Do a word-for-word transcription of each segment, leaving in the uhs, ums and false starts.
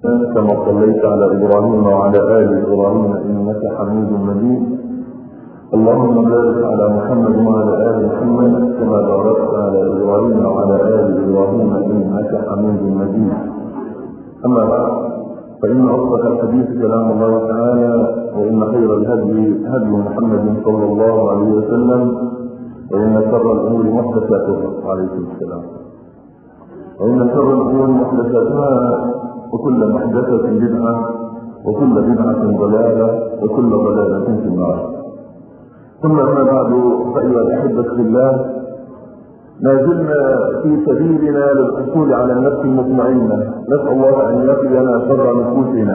كما صليت على إبراهيم وعلى آل إبراهيم إنك حميد مجيد. اللهم بارك على محمد وعلى آل محمد كما باركت على إبراهيم وعلى آل إبراهيم إنك حميد مجيد. أما بعد، فإن أصدق الحديث كلام الله تعالى، وإن خير الهدي هدي محمد صلى الله عليه وسلم، وإن شر الأمور محدثاتها عليه السلام، وإن شر الأمور محدثاتها، وكل محدثة بدعة، وكل بدعة ضلالة، وكل ضلالة في النار. ثم أما بعد، فأيها الأحبة في الله، ما زلنا في سبيلنا للحصول على النفس المطمئنة. نسأل الله أن يقينا شر نفوسنا.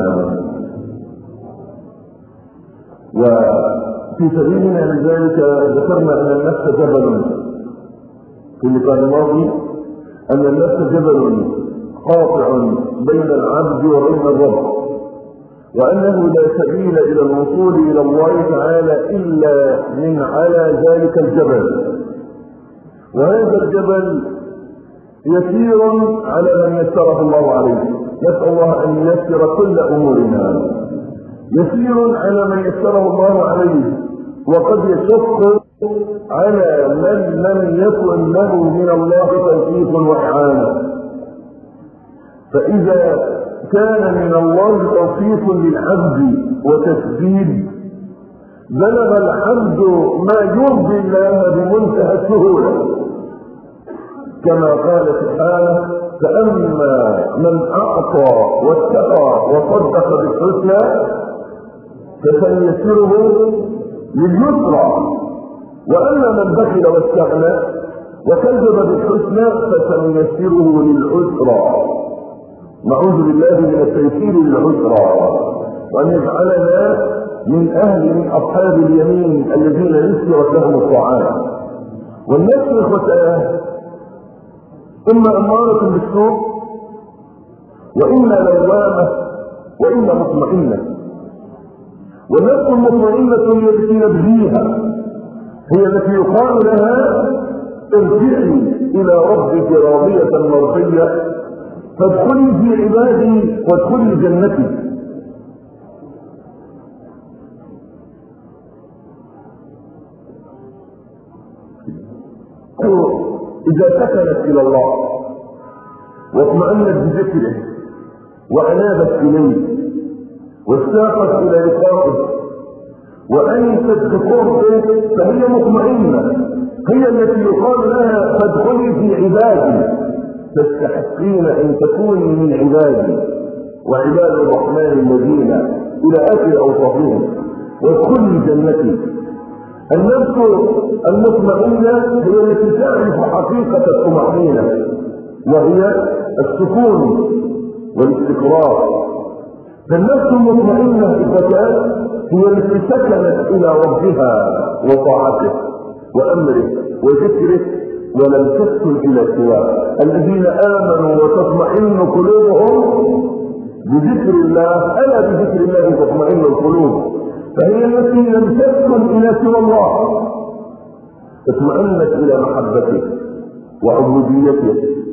وفي سبيلنا لذلك ذكرنا أن النفس جبل في اللقاء الماضي، أن النفس جبل قاطع بين العبد وبين الرب، وأنه لا سبيل إلى الوصول إلى الله تعالى إلا من على ذلك الجبل. وهذا الجبل يسير على من يسره الله عليه. نسأل الله أن ييسر كل أمورنا. يسير على من يسره الله عليه، وقد يشق على من لم يكن له من الله توفيق وإعانة. فإذا كان من الله توفيق للعبد وتسديد، بلغ العبد ما يرضي الله بمنتهى السهولة، كما قال سبحانه: فأما من أعطى واتقى وصدق بالحسنى فسنيسره لليسرى، وأما من بخل واستغنى وكذب بالحسنى فسنيسره للعسرى. نعوذ بالله من التيسير للعسرى، وأن يجعلنا من أهل من أصحاب اليمين الذين يسرت لهم الطاعات. والنفس الختاه إما أمارة بالسوء، وإما لوامة، وإما مطمئنة. والنفس المطمئنة هي التي نبغيها، هي التي يقال لها: ارجعي إلى ربك راضية مرضية فادخلي في عبادي وادخلي جنتي. إذا سكنت إلى الله واطمأنت بذكره وأنابت إليه واشتاقت إلى لقائه وأنست بقربه، فهي مطمئنة، هي التي يقال لها: فادخلي في عبادي، تستحقين أن تكوني من عبادي وعباد الرحمن الذين إلى آخر أوصافهم، وادخلي جنتي. النفس المطمئنة هي التي تعرف حقيقة الطمأنينة، وهي السكون والاستقرار. فالنفس المطمئنة الفتاة هي التي سكنت إلى ربها وطاعته وأمره وذكره، ولم تسكن إلى سواه. الذين آمنوا وتطمئن قلوبهم بذكر الله، ألا بذكر الله تطمئن القلوب. فهي التي لم تسكن إلى سوى الله، اطمأنت إلى محبته وعبوديته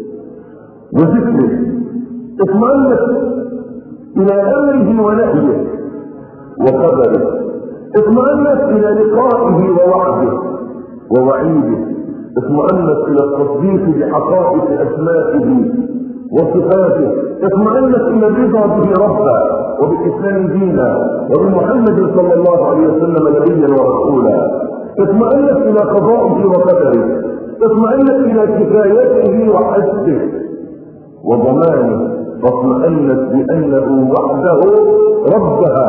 وذكره، اطمأنت إلى أمره ونهيه وقدره، اطمأنت إلى لقائه ووعده ووعيده، اطمأنت إلى التصديق بحقائق أسمائه وصفاته، اطمأنت إلى الرضا به ربا وبالإسلام دينا وبمحمد صلى الله عليه وسلم نبيا ورسولا، اطمأنت إلى قضائه وقدره، اطمأنت إلى كفايته وحسبه وضمانه، واطمأنت بأنه وحده ربها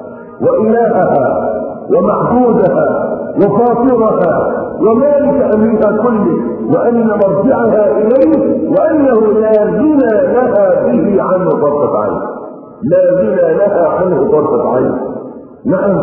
وإلهها ومعبودها وفاطرها ومالك أمرها كله، وأن مرجعها إليه، وأنه لا غنى لها به عنه طرفة عين، لا غنى لها عنه طرفة عين. نعم،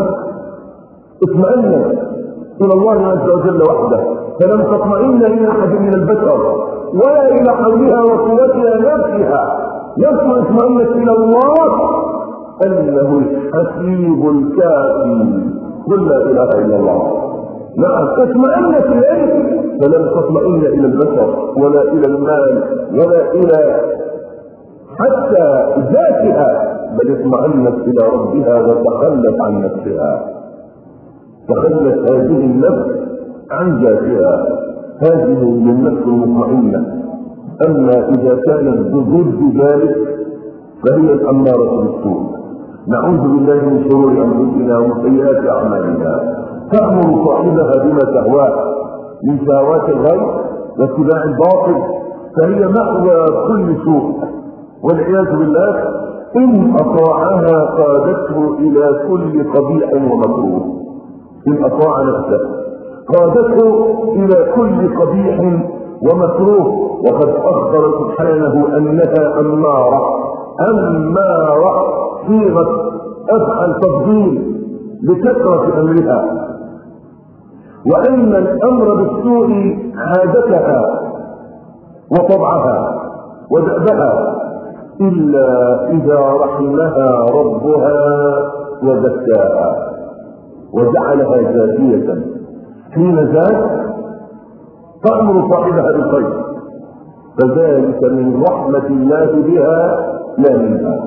اطمئنت إلى الله عز وجل وحده، فلم تطمئن إلى أحد من البشر ولا إلى حولها وقوتها نفسها. نفس اطمئنت إلى الله أنه الحسيب الكافي، قل لا إله إلا الله. نعم، اطمئنت إليه، فلم تطمئن إلى البشر ولا إلى المال ولا إلى حتى ذاتها، بل اطمأنت إلى ربها وتخلت عن نفسها. تخلت هذه النفس عن ذاتها، هذه النفس المطمئنة. أما إذا كانت ضد ذلك فهي الأمارة بالسوء. نعوذ بالله من شرور أنفسنا ومن سيئات أعمالنا. تأمر صاحبها بما تهواه من شهوات الغيب واتباع الباطل، فهي مأوى كل سوء والعياذ بالله. إن أطاعها قادته إلى كل قبيح ومكروه. إن أطاع نفسه قادته إلى كل قبيح ومكروه. وقد أخبر سبحانه أنها أمارة أمارة صيغة أفعل تفضيل لكثرة أمرها، وأن الأمر بالسوء عادتها وطبعها ودأبها، إلا إذا رحمها ربها وزكاها وجعلها زاكية. حين ذاك تأمر صاحبها بالخير، فذلك من رحمة الله بها لا منها.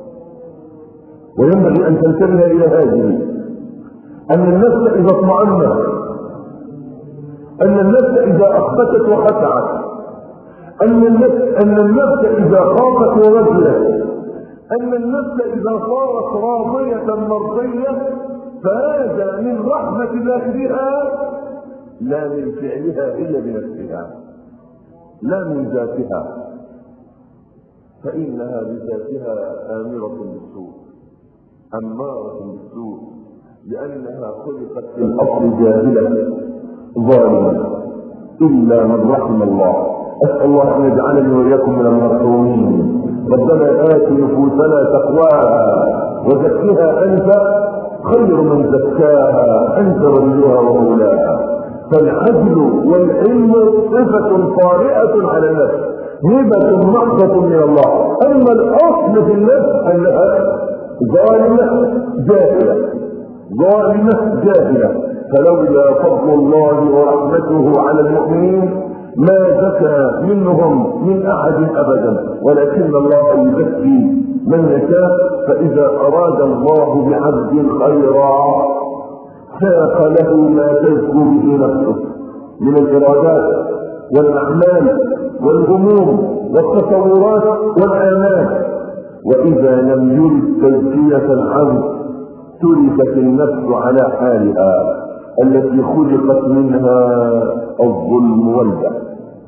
وينبغي أن تنتبه إلى هذه، أن النفس إذا اطمأنت، أن النفس إذا أخبتت وخشعت، أن النفس أن النفس إذا خافت ورجلت، أن النفس إذا صارت راضية مرضية، فهذا من رحمة الله بها لا من فعلها إلا بنفسها، لا من ذاتها، فإنها بذاتها آمرة بالسوء أمارة بالسوء، لأنها خلقت في الأصل جاهلة ظالمة إلا من رحم الله. أسأل الله أن يجعلني وإياكم من المرحومين. ربنا آت نفوسنا تقواها وزكها أنت خير من زكاها، أنت وليها ومولاها. فالعدل والعلم صفة طارئة على النفس، هبة محضة من الله. أما الأصل في النفس أنها ظالمة جاهلة، ظالمة جاهلة. فلولا فضل الله ورحمته على المؤمنين ما زكى منهم من أحد أبدا، ولكن الله يزكي من يشاء. فإذا أراد الله بعبد خيرا ساق له ما تزكو به نفسه من الإرادات والأعمال والهموم والتصورات والآمال. وإذا لم يرد تزكية العبد تركت النفس على حالها التي خلقت منها الظلم والبحث.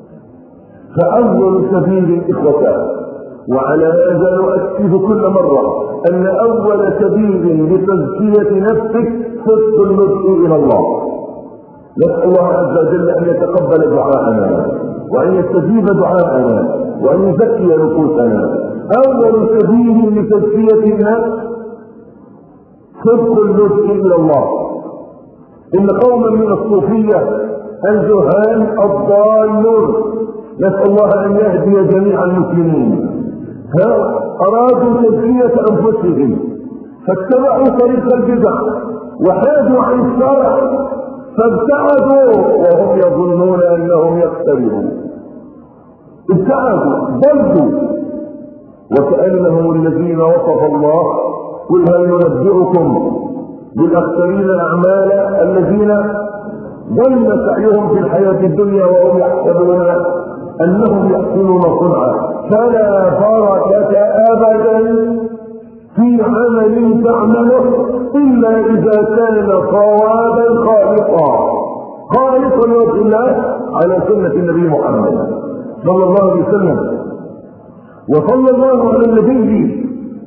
فأول سبيل الإخوة، وعلى هذا نؤكد كل مرة، أن أول سبيل لتزكية نفسك صدق اللجوء إلى الله. نسأل الله عز وجل أن يتقبل دعاءنا وأن يستجيب دعاءنا وأن يزكي نفوسنا. أول سبيل لتزكية النفس صدق اللجوء إلى الله. إن قوما من الصوفية الجهال الضالون، نسأل الله أن يهدي جميع المسلمين، أرادوا تزكية أنفسهم فاتبعوا طريق البدع وحادوا عن الشرع فابتعدوا وهم يظنون أنهم يقتربون. ابتعدوا ضلوا، وكأنهم الذين وصف الله: قل هل ننبئكم بالأخسرين أعمالا الذين ضل سعيهم في الحياة الدنيا وهم يحسبون أنهم يحسنون صنعا. فلا بركة أبدا في عمل تعمله إلا إذا كان صوابا خالصا خالصا لوجه الله على سنة النبي محمد صلى الله عليه وسلم. وصلى الله على النبي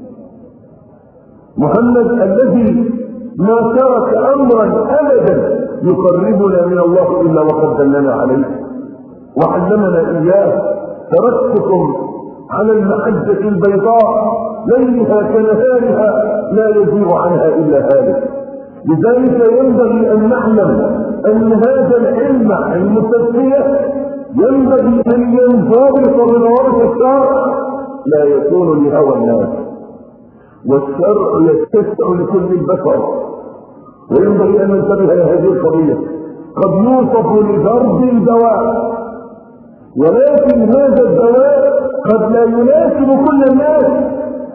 محمد الذي ما ترك أمرا أبدا يقربنا من الله إلا وقد دلنا عليه وعلمنا إياه. تركتكم على المحجة البيضاء ليلها كنهارها لا يزيغ عنها إلا هالك. لذلك ينبغي أن نعلم أن هذا العلم علم التزكية ينبغي أن ينضبط بضوابط الشرع، لا يكون لهوى الناس، والشرع يتسع لكل البشر. وينبغي أن ننتبه إلى هذه القضية. قد يوصف لضرب الدواء، ولكن هذا الدواء قد لا يناسب كل الناس،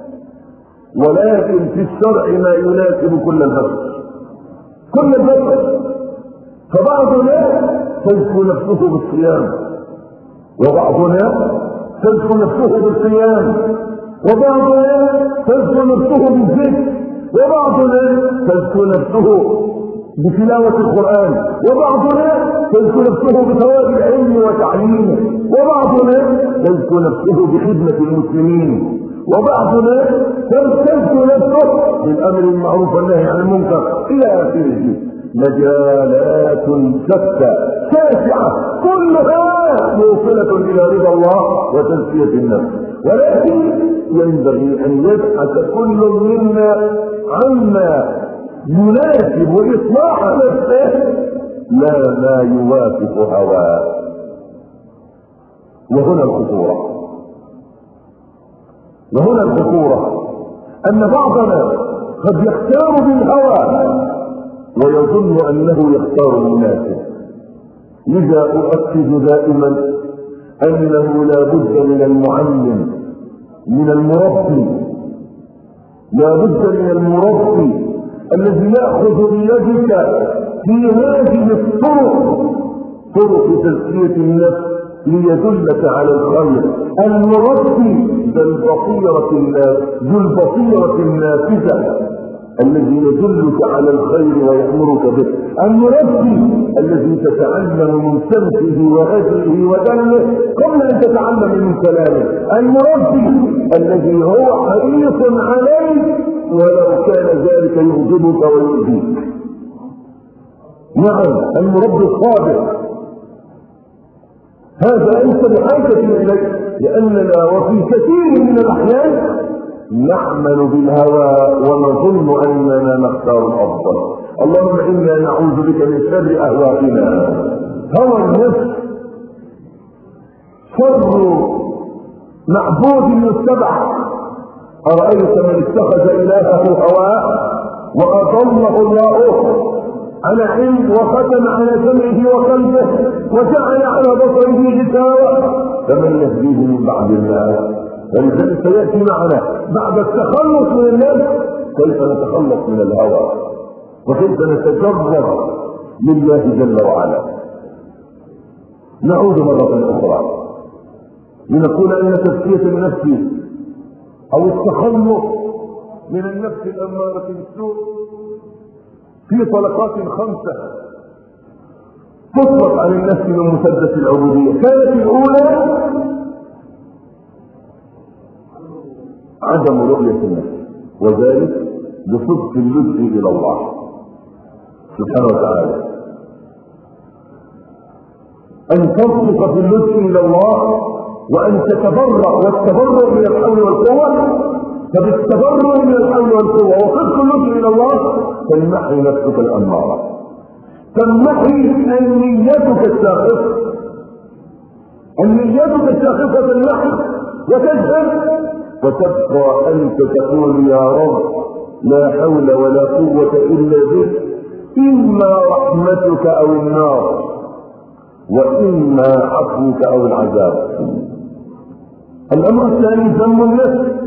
ولكن في الشرع ما يناسب كل البشر كل البشر. فبعض الناس تزكو نفسه بالصيام، وبعض الناس تزكو نفسه بالصيام، وبعض الناس تزكو نفسه بالذكر، وبعض الناس تزكو نفسه بتلاوة القرآن، وبعض الناس تزكو نفسه بثواب العلم وتعليمه، وبعض الناس تزكو نفسه بخدمة المسلمين، وبعض الناس تزكو نفسه بالأمر المعروف والنهي عن المنكر إلى آخره. مجالات شتى شاسعة كلها موصلة إلى رضا الله وتزكية النفس، ولكن ينبغي أن يبحث كل منا عما يناسب إصلاح نفسه لا ما يوافق هواه. وهنا الخطورة وهنا الخطورة أن بعضنا قد يختار بالهوى ويظن أنه يختار لنفسه. لذا أؤكد دائما أنه لا بد من المعلم، من المربي، لا بد من المربي الذي يأخذ بيدك في هذه الطرق، طرق تزكية النفس ليدلك على الخير. المربي ذو البصيرة ذو البصيرة النافذة الذي يدلك على الخير ويأمرك به. المربي الذي تتعلم من سمته وهديه ودله قبل أن تتعلم من كلامه. المربي الذي هو حريص عليك ولو كان ذلك يغضبك ويؤذيك. نعم، المربي الصادق هذا أنت بحاجة إليه، لأننا وفي كثير من الأحيان نعمل بالهوى ونظن أننا نختار الأفضل. اللهم إنا نعوذ بك من شر أهوائنا. هوى النفس شر معبود يتبع. أرأيت من اتخذ إلهه هواه وأضله الله على علم وختم على سمعه وقلبه وجعل على بصره غشاوة فمن يهديه من بعد الله؟ ولذلك سيأتي معنا بعد التخلص من النفس كيف نتخلص من الهوى وكيف نتجرد لله جل وعلا. نعود مرة أخرى لنقول أن تزكية النفس أو التخلص من النفس الأمارة بالسوء في طلقات خمسة تطلق على النفس من مسدس العبودية. كانت الأولى عدم رؤية النفس، وذلك بصدق اللجوء إلى الله سبحانه وتعالى. أن تصدق في اللجوء إلى الله وأن تتبرأ، والتبرؤ من الحول والقوة. فبالتبرؤ من الحول والقوة وصدق اللجوء إلى الله تمنحي نفسك الأمارة، تمنحي نيتك الساخطة، النيتك الساخطة تمنحي وتذهب وتبقى أنت تقول يا رب لا حول ولا قوة إلا بك، إما رحمتك أو النار وإما عفوك أو العذاب. الأمر الثاني ذم النفس.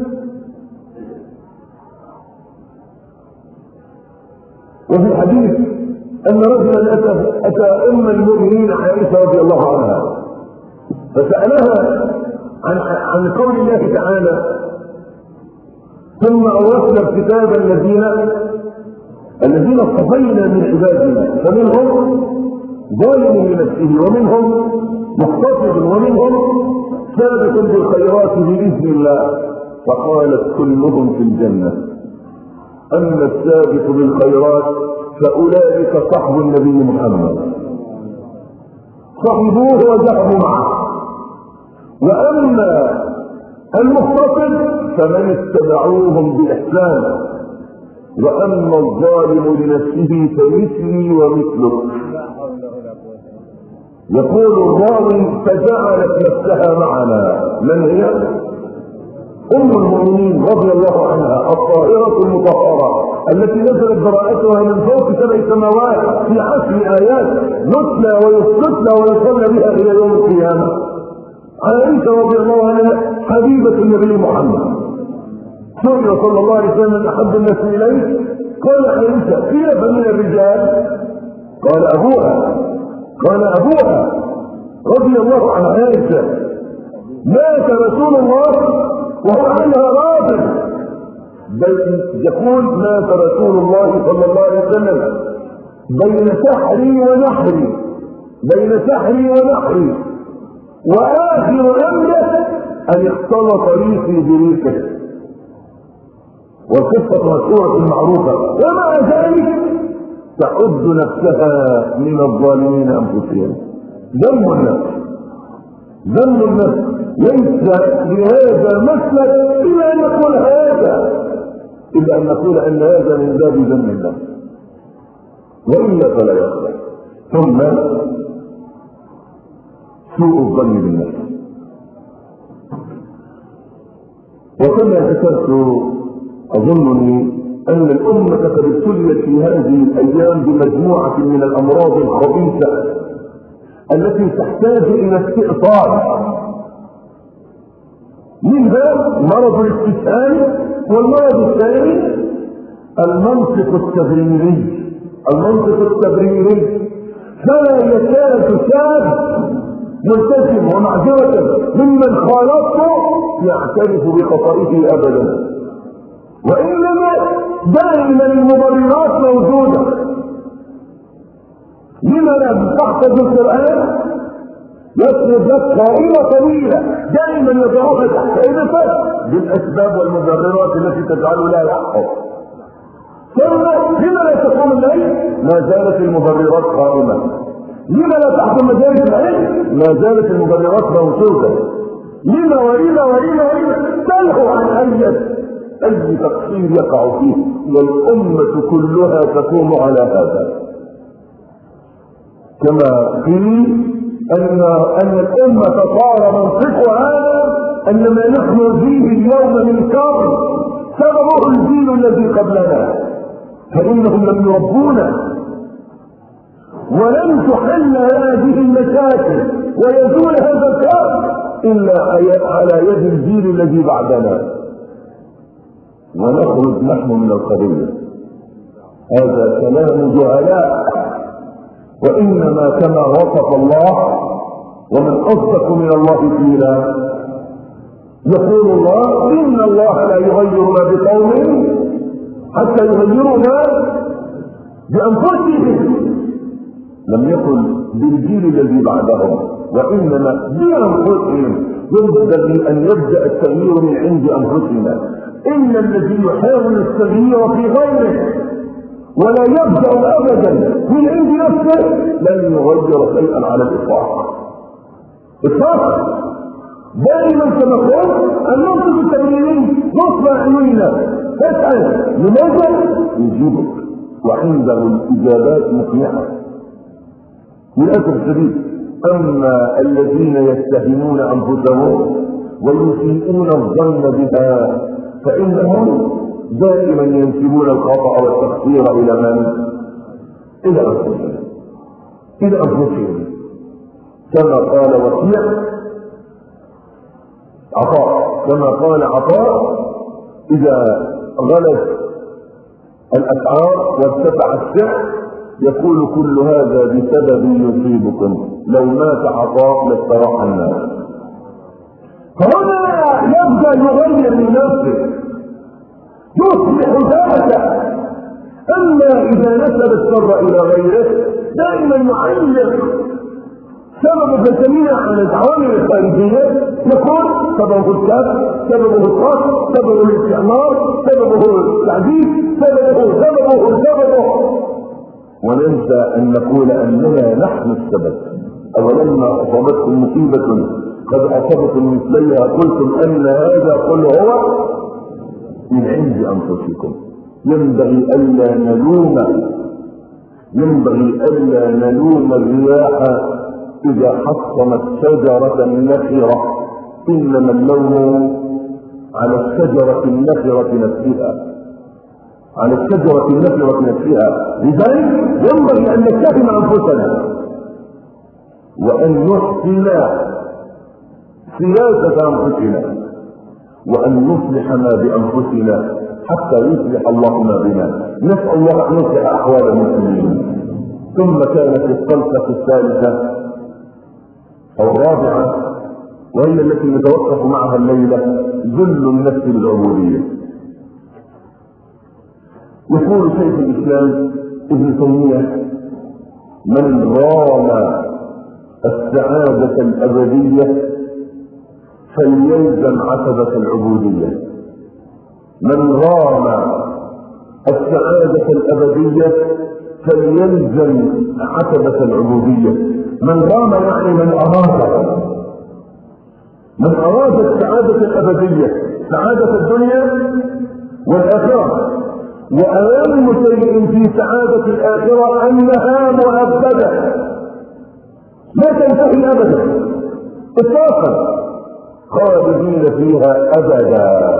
وفي الحديث أن رجلا أتى, أتى أم المؤمنين عائشة رضي الله عنها فسألها عن, عن قول الله تعالى ثم أورثنا الكتاب الذين الذين اصطفينا من عبادنا فمنهم ظالم لنفسه ومنهم مقتصد ومنهم سابق بالخيرات بإذن الله. فقالت كلهم في الجنة. أما السابق بالخيرات فأولئك صحب النبي محمد صحبوه وذهبوا معه، وأما المقتصد فمن اتبعوهم بإحسان، وأما الظالم لنفسه فمثلي ومثلك. يقول الراوي فجعلت نفسها معنا. من هي؟ أم المؤمنين رضي الله عنها الطاهرة المطهرة التي نزلت براءتها من فوق سبع سماوات في عشر آيات يتلى ويستتلى ويصلى بها إلى يوم القيامة. عائشة رضي الله عنها حبيبة النبي محمد سئل صلى الله عليه وسلم من أحب الناس إليه قال عائشة قيل فمن الرجال قال أبوها قال أبوها رضي الله عن عائشة مات رسول الله وهو عنها راضٍ بل يقول مات رسول الله صلى الله عليه وسلم بين سحري ونحري بين سحري ونحري وآخر أمره أن اختلط ريقي بريقه والقصة مشهورة معروفة ومع ذلك تعد نفسها من الظالمين أنفسهم. ذم النفس ذم النفس ليس لهذا مسلك إلا أن نقول هذا إلا أن نقول أن هذا من باب ذم النفس وإلا فلا يصلح. ثم سوء الظن بالنفس. وكما ذكرت أظنني أن الأمة قد ابتليت في هذه الأيام بمجموعة من الأمراض الخبيثة التي تحتاج إلى استئصال. منها مرض الاستسهال، والمرض الثاني المنطق التبريري المنطق التبريري فلا يكاد شاب ملتزم ومعذرة ممن خالطه يعترف بخطئه أبدا، وإنما دائما المبررات موجودة. لما لا تحفظ القرآن يسرد لك قائمة طويلة دائما يضعها تحت إيدك بالأسباب والمبررات التي تجعله لا يحفظ. ثم لما لا تقوم الليل ما زالت المبررات قائمة. لما لا تحكم مجالس العلم ما زالت المبررات موجودة. لما ولما ولما ولما تلهو عن أي أي تقصير يقع فيه، والأمة كلها تقوم على هذا. كما قيل أن أن الأمة صار منطقها أن ما نحن فيه اليوم من كرب سببه الجيل الذي قبلنا، فإنهم لم يربونا ولن تحل هذه المشاكل ويزول هذا الكرب إلا على يد الجيل الذي بعدنا، ونخرج نحن من القضية. هذا كلام جهلاء، وإنما كما وصف الله ومن أصدق من الله قيلا. يقول الله إن الله لا يغير ما بقوم حتى يغيروا ما بأنفسهم. لم يقل بالجيل الذي بعدهم، وإنما بأنفسهم. ينبغي أن يبدأ التغيير من عند أنفسنا. إن الذي يحاول التغيير في غيره ولا يبدأ أبدا من عند نفسه لن يغير شيئا على الإطلاق. إطلاقا دائما كما قلت المنطق التبريري نصب عيوننا تسأل لماذا يجيبك، وعنده الإجابات مقنعة للأسف الشديد. أما الذين يتهمون أنفسهم ويسيئون الظن بها فإنهم دائما ينسبون الخطأ والتقصير إلى من؟ إلى أنفسهم إلى أنفسهم كما قال وكيع عطاء كما قال عطاء إذا غلت الأسعار وارتفع السعر يقول كل هذا بسبب يصيبكم، لو مات عطاء لاستراح الناس. فهنا يبدأ يغير من نفسه يصبح ذاته. أما إذا نسب الشر إلى غيره دائما يعلق سبب الجميع على العوامل الخارجية، يقول سببه الكسر، سببه القصد، سببه الاستعمار، سببه التعذيب، سببه سببه سببه وننسى أن نقول أننا نحن السبب. أولما أصابتكم مصيبة قد أصابتم مثليها قلتم أن هذا قل هو من عند أنفسكم. ينبغي ألا نلوم ينبغي ألا نلوم الرياح إذا حصمت شجرة نخرة، إنما اللوم على الشجرة النخرة نفسها على الشجرة النخرة نفسها. لذلك ينبغي أن نتهم أنفسنا وأن نحسن سياسة أنفسنا وأن نصلح ما بأنفسنا حتى يصلح الله ما بنا. نسأل الله أن يصلح أحوال المسلمين. ثم كانت الصلصة الثالثة أو الرابعة وهي التي نتوقف معها الليلة ذل النفس بالعبودية. يقول شيخ الإسلام ابن تيمية: من رام السعادة الأبدية فليلزم عتبة العبودية. من رام السعادة الأبدية فليلزم عتبة العبودية. من رام يعني من أراد، من أراد السعادة الأبدية، سعادة الدنيا والآخرة. وأهم شيء في سعادة الآخرة أنها مؤبدة لا تنتهي أبدا إطلاقا، خالدين فيها أبدا.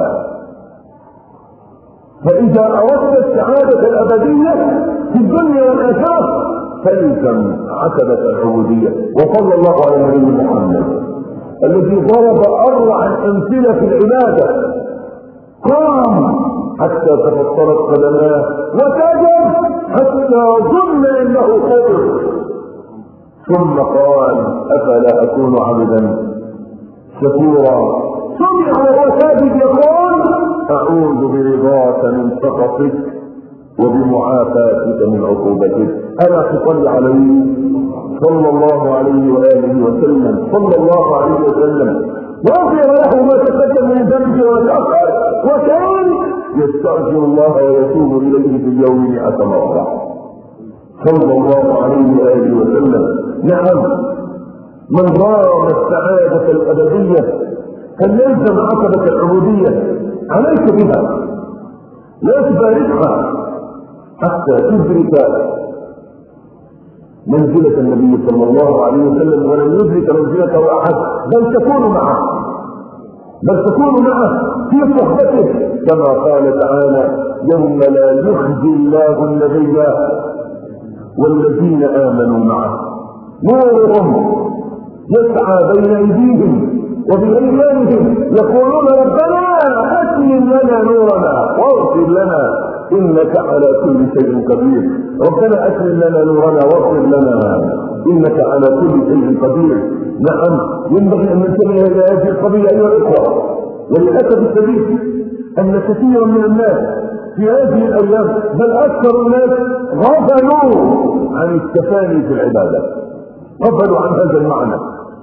فإذا أردت السعادة الأبدية في الدنيا والآخرة فالزم عتبة العبودية. وصلى الله على النبي محمد الذي ضرب أروع الأمثلة في العبادة. قام حتى تفطرت قدماه وسجد حتى ظن انه قبر، ثم قال: افلا اكون عبدا شكورا. سمع وهو ساجد يقول: اعوذ برضاك من سخطك وبمعافاتك من عقوبتك. الا تصلي عليه صلى الله عليه واله وسلم صلى الله عليه وسلم غفر له ما تقدم من ذنبه وتأخر، وكان يستغفر الله ويتوب اليه في اليوم مئة مرة صلى الله عليه واله وسلم. نعم، من رام السعادة الأبدية فليلزم عتبة العبودية. عليك بها، لا تفارقها حتى تدرك منزلة النبي صلى الله عليه وسلم، ولن يدرك منزلته أحد، بل تكون معه بل تكون معه في صحبته، كما قال تعالى: يوم لا يخزي الله النبي والذين آمنوا معه نورهم يسعى بين أيديهم وبأيمانهم يقولون ربنا أتمم لنا نورنا واغفر لنا إنك على كل شيء قدير. ربنا أتمم لنا نورنا واغفر لنا إنك على كل شيء قدير. نعم، ينبغي أن ننتبه إلى هذه القضية أيها الإخوة. وللأسف الشديد أن كثيرا من الناس في هذه الأيام، بل أكثر الناس، غفلوا عن التفاني في العبادة، غفلوا عن هذا المعنى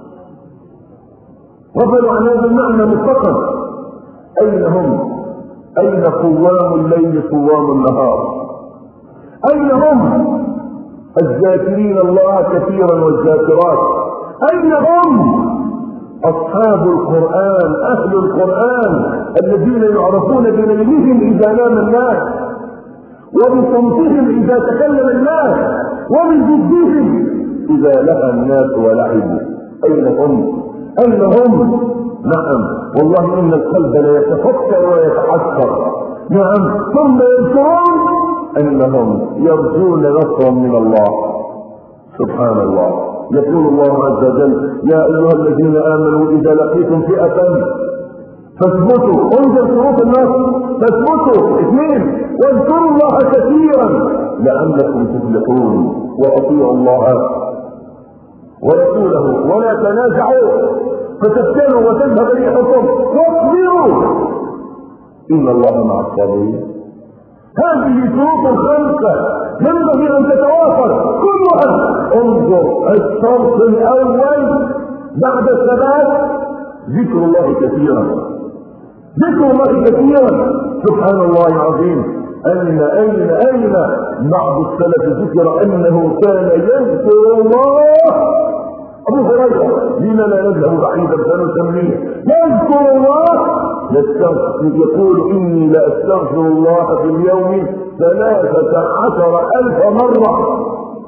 غفلوا عن هذا المعنى مطلقا. أين هم؟ أين قوام الليل قوام النهار؟ أين هم الذاكرين الله كثيرا والذاكرات؟ أين هم أصحاب القرآن، أهل القرآن الذين يعرفون بليلهم إذا نام الناس، وبصمتهم إذا تكلم الناس، وبجدهم إذا لهى الناس ولعبوا؟ أين هم؟ أين هم؟ نعم، والله إن القلب لا يتفكر ويتحسر. نعم، ثم يذكرون أنهم يرجون نصرا من الله. سبحان الله. يقول الله عز وجل: يا أيها الذين آمنوا إذا لقيتم فئة فاثبتوا. انظر شروط النصر: فاثبتوا. اثنين: واذكروا الله كثيرا لعلكم تفلحون. وأطيعوا الله ورسوله ولا تنازعوا فتفتنوا وتذهب ريحكم واصبروا إن الله مع الصابرين. هذه شروط خمسة ينبغي أن تتوافر كلها. انظر الشرط الأول بعد الثبات: ذكر الله كثيرا. ذكر الله كثيرا. سبحان الله العظيم. أين أين أين بعض السلف ذكر أنه كان يذكر الله. أبو هريرة: لما لا نذهب بعيدا فنسميه يذكر الله يستغفر، يقول: إني لأستغفر الله في اليوم ثلاثة عشر ألف مرة.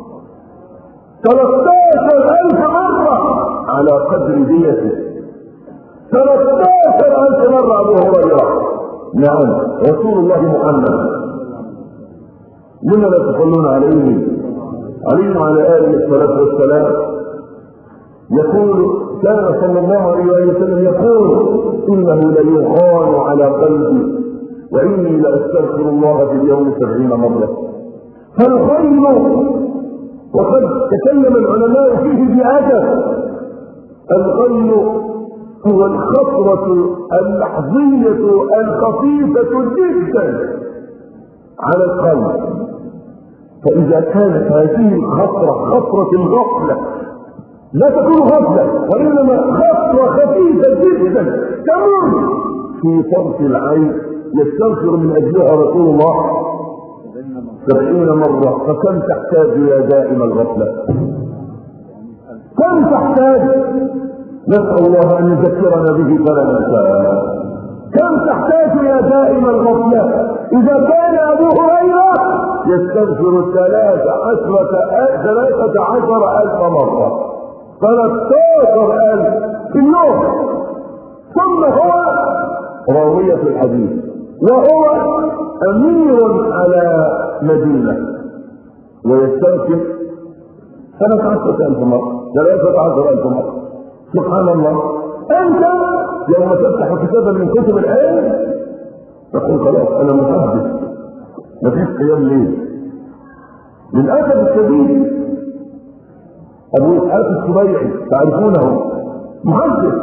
ثلاثة عشر ألف مرة على قدر ديته. ثلاثة عشر ألف مرة أبو هريرة. نعم، رسول الله محمد. لما لا تصلون عليه عليه وعلى آله الصلاة والسلام؟ يقول كان صلى الله عليه وسلم يقول إنه ليغان على قلبي وإني لأستغفر الله في اليوم سبعين مرة. فالخيل وقد تكلم العلماء فيه بأدب. الخيل هو الخطرة اللحظية الخفيفة جدا على القلب، فإذا كانت هذه الخطرة خطرة الغفلة لا تكون غفلة وإنما خطرة خفيفة جدا تمر في طرف العين يستغفر من أجلها رسول الله سبعين مرة، فكم تحتاج يا دائم الغفلة؟ كم تحتاج؟ نسأل الله أن يذكرنا به فلا ننساه. كم تحتاج يا دائم الغفلة؟ إذا كان أبو هريرة يستغفر ثلاثة عشرة ثلاثة عشر ألف مرة، ثلاثة عشر ألف في اليوم، ثم هو راوية الحديث وهو أمير على مدينة ويستغفر ثلاثة عشرة ألف مرة، ثلاثة عشر ألف مرة. سبحان الله. أنت يوم تفتح كتابا من كتب العلم تقول خلاص أنا محدث مفيش قيام ليل. للأسف الشديد أبو إسحاق السبيعي تعرفونه محدث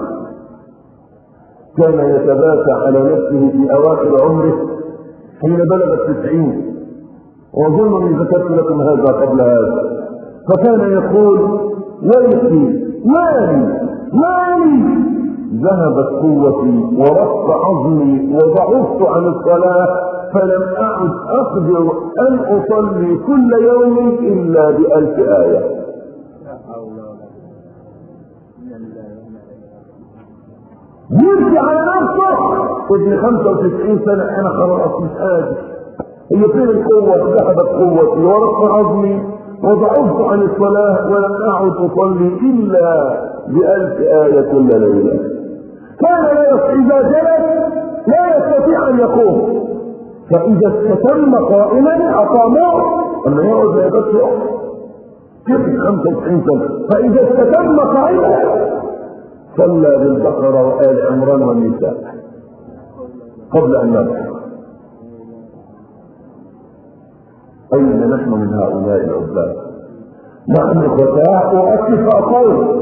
كان يتباكى على نفسه في أواخر عمره حين بلغ التسعين، وأظن أني ذكرت لكم هذا قبل هذا، فكان يقول ويحكي مالي مالي ذهبت قوتي ورق عظمي وضعفت عن الصلاة فلم أعد أقدر أن أصلي كل يوم إلا بألف آية. يرجع على نفسه ابن خمسة وتسعين سنة أنا خلاص مش قادر، هي فين القوة؟ ذهبت قوتي ورق عظمي وضعفت عن الصلاة ولم أعد أصلي إلا بألف آية كل ليلة. كان إذا جلس لا يستطيع أن يقوم، فإذا استتم قائما أقاموه أما يقعد لا يبقى كيف خمسة وتسعين سنة، فإذا استتم قائما صلى بالبقرة وآل عمران والنساء قبل أن نرجع. أين نحن من هؤلاء العباد؟ نحن فتاة وأكف أقول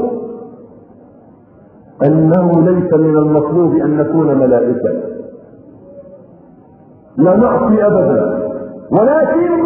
أنه ليس من المطلوب أن نكون ملائكة، لا نعصي أبدا، ولكن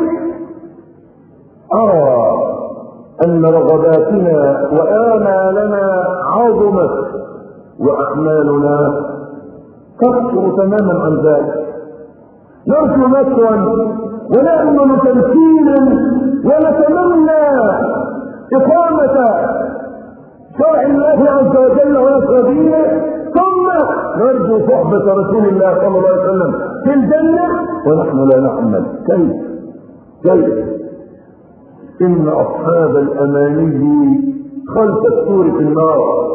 أرى أن رغباتنا وآمالنا عظمت وأحمالنا تكثر تماما عن ذلك. نرجو نصرا ونأمل تمثيلا ونتمنى إقامة شرع الله عز وجل ونصر دينه، ثم نرجو صحبة رسول الله صلى الله عليه وسلم في الجنة ونحن لا نعمل. كيف؟ كيف؟ إن أصحاب الأماني خلف السور في النار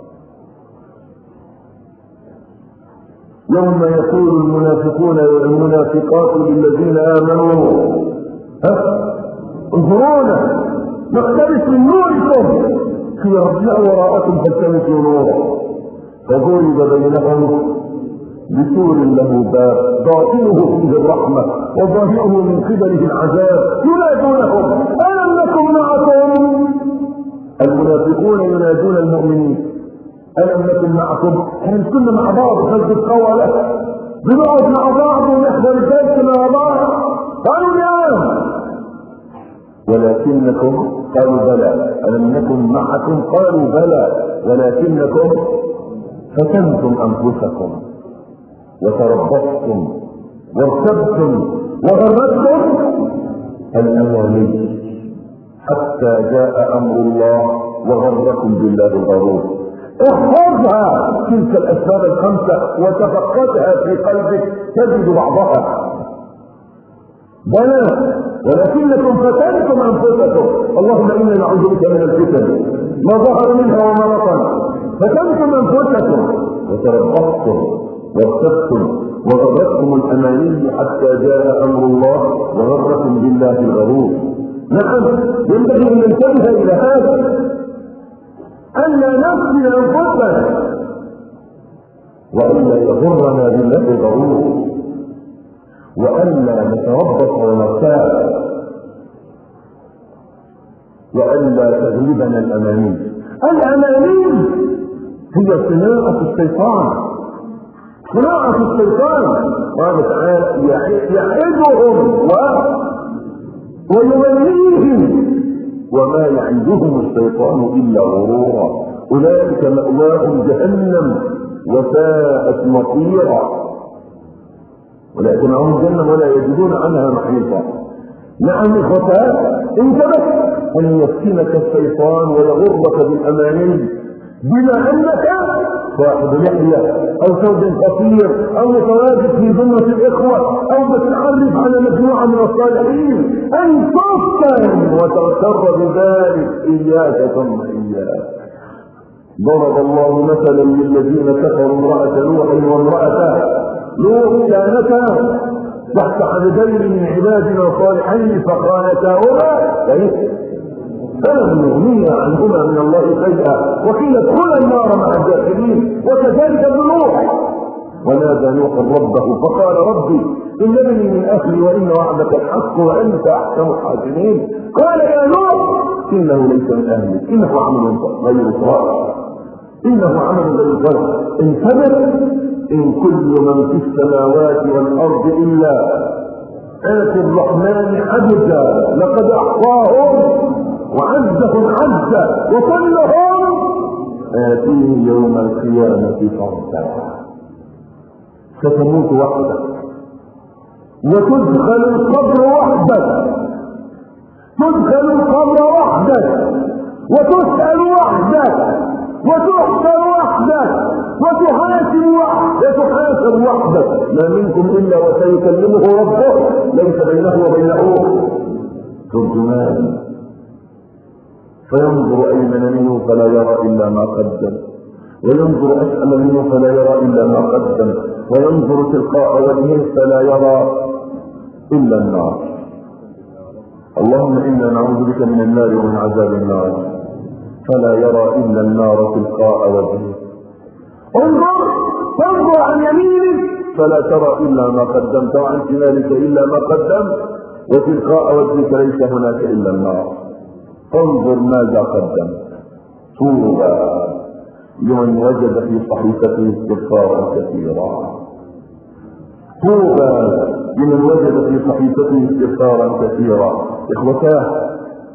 يوم يقول المنافقون والمنافقات للذين آمنوا ها انظرونا نقتبس من نوركم قيل ارجعوا وراءكم فالتمسوا نورا فضرب بينهم بسور له باب باطنه فيه الرحمة وظاهره من قبله العذاب ينادونهم ألم نكن معكم؟ المنافقون ينادون المؤمنين ألم نكن معكم؟ احنا كنا مع بعض خلف القوى له بنقعد مع بعض ونحضر الدرس مع بعض. قالوا نعم ولكنكم قالوا بلى. ألم نكن معكم؟ قالوا بلى ولكنكم فتنتم أنفسكم وتربصتم وارتبتم وغرتكم الأماني حتى جاء أمر الله وغركم بالله الغرور. احفظها تلك الأسباب الخمسة وتفقدها في قلبك تجد بعضها. بلى ولكنكم فتنتم أنفسكم. اللهم إنا نعوذ بك من الفتن ما ظهر منها وما بطن. فتنتم أنفسكم وتربصتم وارتبتم وغرتكم الأماني حتى جاء أمر الله وغركم بالله الغرور. نعم ينبغي أن ننتبه إلى هذا. ألا نفتن أنفسنا، وألا يغرنا بالله غرور، وألا نتربص ونرتاب، وألا تغلبنا الأماني. الأماني هي صناعة الشيطان، صناعة الشيطان. قال تعالى يعدهم ويمنيهم وما يعدهم الشيطان إلا غرورا، أولئك مأواهم جهنم وساءت مصيرا، ولكن هم جهنم ولا يجدون عنها محيطا. نعم الخطأ انتبه أن يفتنك الشيطان ويغرك بالأماني بما أنك صاحب لحية أو ثوب قصير أو متواجد في ذمة الإخوة أو متعرف على مجموعة من الصالحين، أن تفتن وتغتر بذلك. إياك ثم إياك. ضرب الله مثلا للذين كفروا امرأة نوح وامرأة لوط كانتا تحت عبدين من عبادنا صالحين فخانتاهما فلم يغنيا عنهما من الله شيئا وقيل ادخلا النار مع الداخلين. وكذلك نوح ونادى نوح ربه فقال ربي إن ابني من أهلي وإن وعدك الحق وأنت أحكم الحاكمين. قال يا نوح إنه ليس من أهلك إنه عمل غير صالح إنه عمل غير صالح انتبه إن كل من في السماوات والأرض إلا آتي الرحمن عبدا لقد أحصاهم وعزهم عزا وكلهم آتيه يوم القيامة فردا. ستموت وحدك وتدخل القبر وحدك، تدخل القبر وحدك وتسأل وحدك وتحشر وحدك وتحاسب وحدك وتحاسب وحدك. ما منكم إلا وسيكلمه ربه ليس بينه وبينه ترجمان، فينظر أيمن منه فلا يرى إلا ما قدم وينظر أسأل منه فلا يرى إلا ما قدم وينظر تلقاء وجهه فلا يرى إلا النار. اللهم إنا نعوذ بك من النار ومن عذاب النار فلا يرى إلا النار تلقاء وجهه. انظر تنظر عن يمينك فلا ترى إلا ما قدمت وعن شمالك إلا ما قدمت وتلقاء وجهك ليس هناك إلا النار. انظر ماذا قدمت. طوبى لمن وجد في صحيفته استغفارا كثيرا، طوبى لمن وجد في صحيفته استغفارا كثيرا. إخوتاه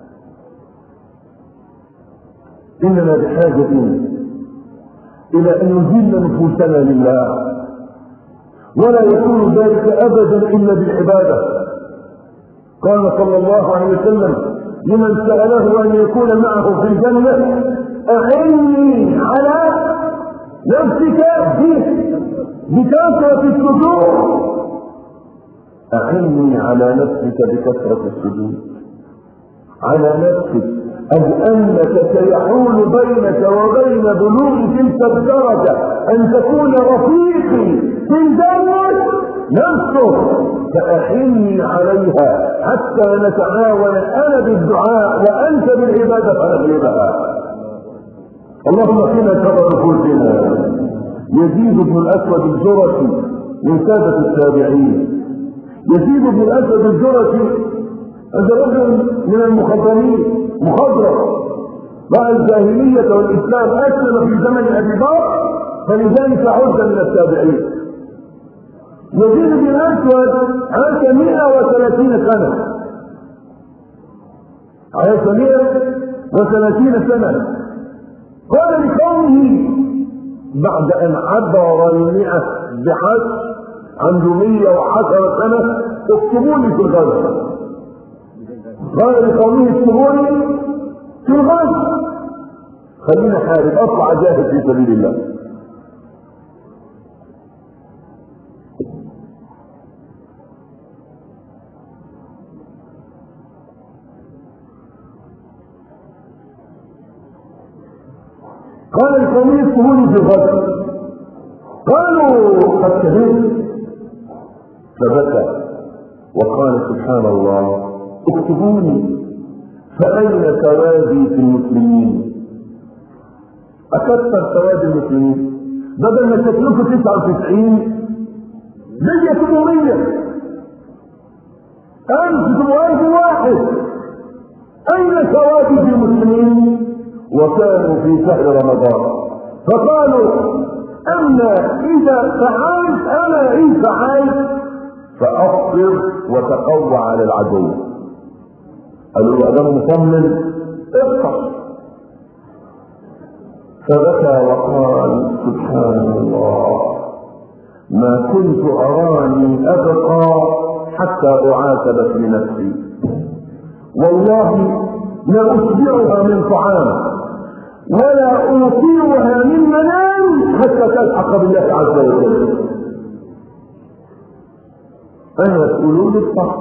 إننا بحاجة إلى أن نذل نفوسنا لله، ولا يكون ذلك أبدا إلا بالعبادة. قال صلى الله عليه وسلم لمن سأله أن يكون معه في الجنة أعني على نفسك بكثرة السجود، أعني على نفسك بكثرة السجود، على نفسك أو أنك سيحول بينك وبين بلوغ تلك الدرجة أن تكون رفيقي في الجنة نفسه، فأحني عليها حتى نتعاون أنا بالدعاء وأنت بالعبادة فنغلبها. اللهم قنا شر نفوسنا. يزيد بن الأسود الجرشي من سادة التابعين، يزيد بن الأسود الجرشي هذا رجل من المخضرمين، مخضرم مع الجاهلية والإسلام، أسلم في زمن أبي بكر فلذلك عد من التابعين. يزيد بن الأسود عاش مئة وثلاثين سنة، عاش مئة وثلاثين سنة. قال لقومه بعد أن عبر المئة بحج عنده مئة وعشرة سنة اكتبوني في الغزو. قال لقومه اكتبوني في الغزو، خلينا حارب اطلع جاهد في سبيل الله. قال لقومه اكتبوني في الغزو، قالوا قد كذبت، فبكى وقال سبحان الله اكتبوني فأين توازي في المسلمين؟ اكثر سواد المسلمين بدل ما تكلفوا تسعة وتسعين مية ثمانمية ألف ثمانمائة واحد. أين سواد المسلمين؟ وكانوا في شهر رمضان فقالوا أما إذا فعلت أنا إن فعلت فأفطر وتقوى على العدو. قالوا له أنا مصمم افطر. فبكى وقال سبحان الله ما كنت أراني أبقى حتى أعاتب في نفسي، والله لا أشبعها من طعام ولا أوقيها من منام حتى تلحق بالله عز وجل. أنا تقولون الصح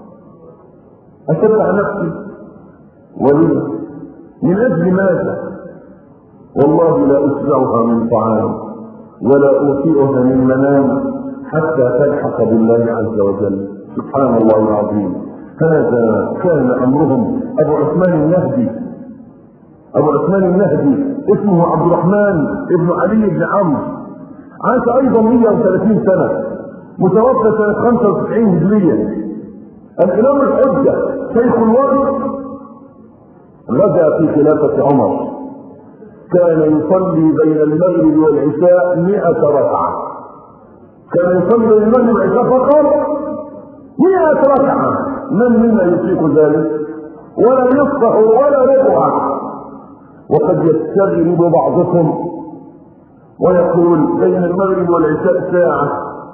أشبع نفسي ولي من أجل ماذا؟ والله لا أشبعها من طعام ولا أوقيها من منام حتى تلحق بالله عز وجل. سبحان الله العظيم. هذا كان أمرهم. أبو عثمان النهدي أبو عثمان النهدي اسمه عبد الرحمن ابن علي بن عمرو، عاش أيضا مئة وثلاثين سنة، متوفى سنة خمسة وتسعين هجرية. الإمام الحجة شيخ الوقت غزا في خلافة عمر، كان يصلي بين المغرب والعشاء مئة ركعة. كان يصلي بين المغرب والعشاء فقط مئة ركعة. من منا يطيق ذلك؟ ولا يصفح ولا ربع. وقد يستغرب بعضكم ويقول بين المغرب والعشاء ساعة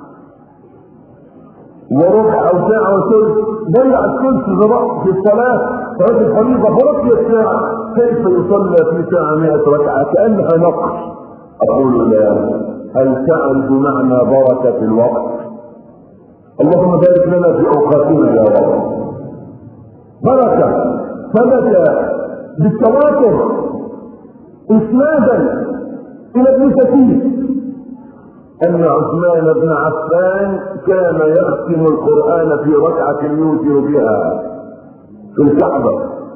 وربع أو ساعة وثلث، ضيع الثلث في الصلاة صلاة الفريضة فرقي الساعة، كيف يصلى في ساعة مئة ركعة كأنها نقص؟ أقول لا. هل تعرف معنى بركة الوقت؟ اللهم بارك لنا في أوقاتنا يا رب. بركة ثبت بالتواتر إسنادا إلى ابن كثير أن عثمان بن عفان كان يختم القرآن في ركعة يوتر بها في الكعبة.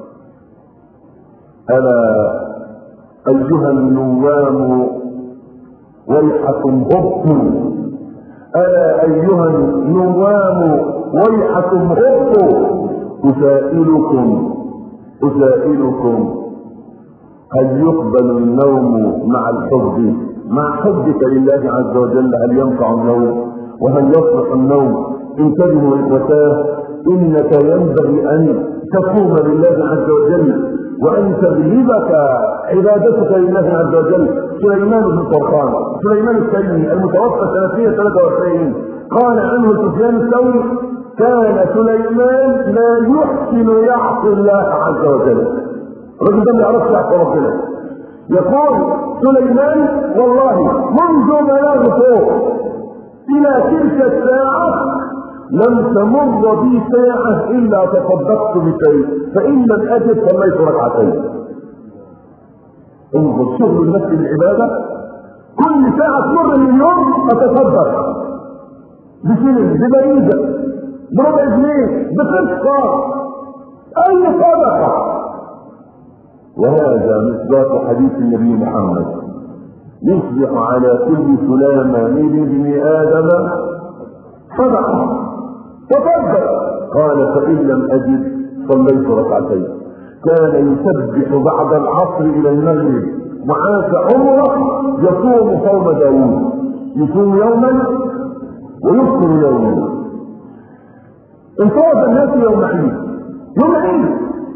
ألا أيها النوام ويحكم هبطوا، ألا أيها النوام ويحكم هبطوا، أسائلكم أسائلكم هل يقبل النوم مع الحب؟ مع حبك لله عز وجل هل ينفع النوم؟ وهل يصلح النوم؟ انتبهوا إخوتاه، إنك ينبغي أن تقوم لله عز وجل وأن تغلبك عبادتك لله عز وجل. سليمان بن طرخان سليمان التيمي المتوفى سنة ثلاثة وأربعين قال عنه سفيان الثوري كان سليمان لا يحسن يعصي الله عز وجل. الرجل ده ما يعرفش يعصي ربنا. يقول سليمان والله منذ بلاغ فوق إلى تلك الساعة لم تمر بي ساعة إلا تصدقت بشيء، فإن لم أجد صليت ركعتين. انظر شغل النفس بالعبادة، كل ساعة تمر من اليوم أتصدق بشيء، ببريدة، بربع جنيه، بقرشة، أي صدقة. وهذا مصداق حديث النبي محمد يصبح على كل سلامة من ابن آدم صدقة تصدق. قال فإن لم أجد صليت ركعتين. كان يسبح بعد العصر إلى المغرب، وعاش عمره يصوم صوم داوود، يصوم يوما ويفطر يوما. انصرف الناس يوم عيد. يوم عيد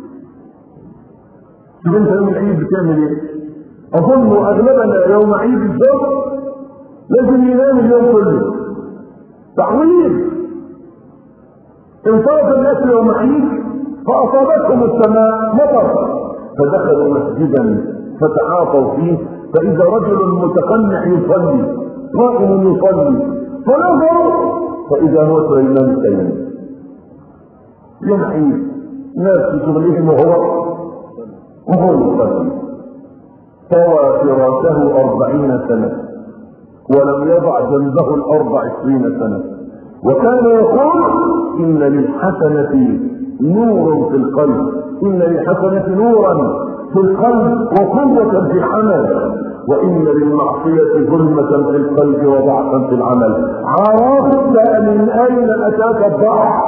شوف انت يوم العيد بتعمل ايه؟ اظن اغلبنا يوم عيد الظهر لازم ينام اليوم كله تعويض. انصرف الناس يوم عيد فاصابتهم السماء مطر فدخلوا مسجدا فتعاطوا فيه، فاذا رجل متقنع يصلي قائم يصلي فنظروا فاذا هو سليمان التيمي. يوم عيد ناس في شغلهم وهو وهو يصلي. طوى فراشه أربعين سنة ولم يضع جنبه الأرض عشرين سنة، وكان يقول إن للحسنة نور في القلب، إن للحسنة نورا في القلب وقوة في العمل وإن للمعصية ظلمة في القلب وضعفا في العمل. عرفت من أين أتاك الضعف؟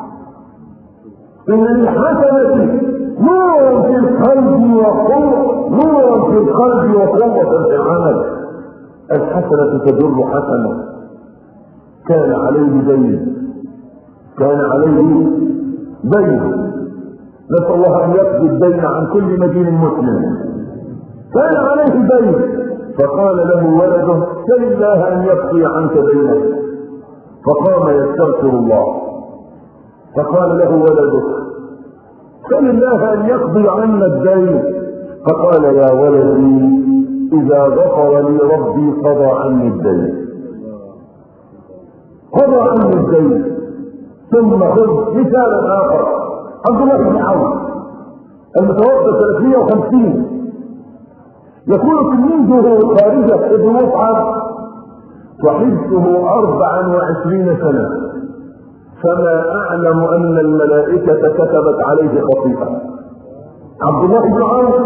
إن الحسنة نور في القلب وقوة، نور في القلب وقوة في العمل. الحسنة تجر حسنة. كان عليه دين، كان عليه دين، نسأل الله أن يقضي الدين عن كل مدين مسلم. كان عليه دين فقال له ولده سل الله أن يقضي عنك دينك، فقام يستغفر الله. فقال له ولده سل الله أن يقضي عنا الدين، فقال يا ولدي إذا غفر لي ربي قضى عني الدين، قضى عني الدين. ثم خذ مثالا آخر، عبد الله بن عوف المتوفى ثلاثمائة وخمسين، يكون تلميذه خارجة ابن مصعب وحبسه أربعا وعشرين سنة، فما أعلم أن الملائكة كتبت عليه خطيئة. عبد الله بن عوف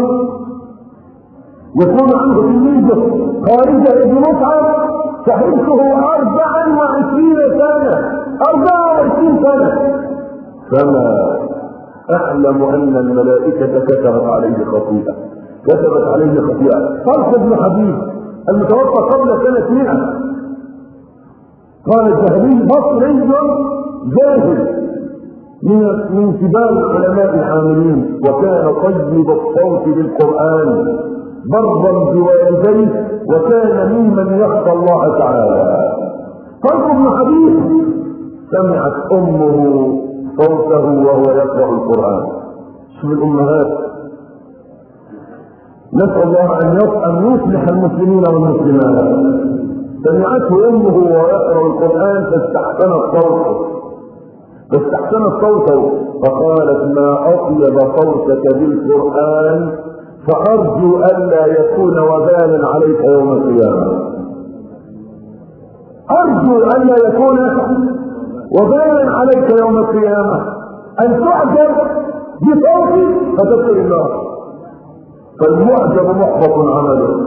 يكون عنده تلميذه خارجة ابن مصعب فحبسه أربعا وعشرين سنة، أربعة وعشرين سنة، فما أعلم أن الملائكة كتبت عليه خطيئة، كتبت عليه خطيئة. طلق بن حبيب المتوفى قبل سنة مئة، قال الذهبي مصري جاهل من من كبار العلماء العاملين، وكان طيب الصوت بالقرآن برا بوالديه، وكان ممن يخشى الله تعالى. طلق بن حبيب سمعت أمه صوته وهو يقرأ القرآن. شوف الأمهات، نسأل الله أن يصلح المسلمين والمسلمات. سمعته أمه وهو يقرأ القرآن فاستحسنت صوته، فاستحسنت صوته فقالت ما أطيب صوتك بالقرآن، فأرجو ألا يكون وبالا عليك يوم القيامة. أرجو ألا يكون وبالا عليك يوم القيامة، أن تعجب بصوتي فتدخل النار، فالمعجب محبط عمله.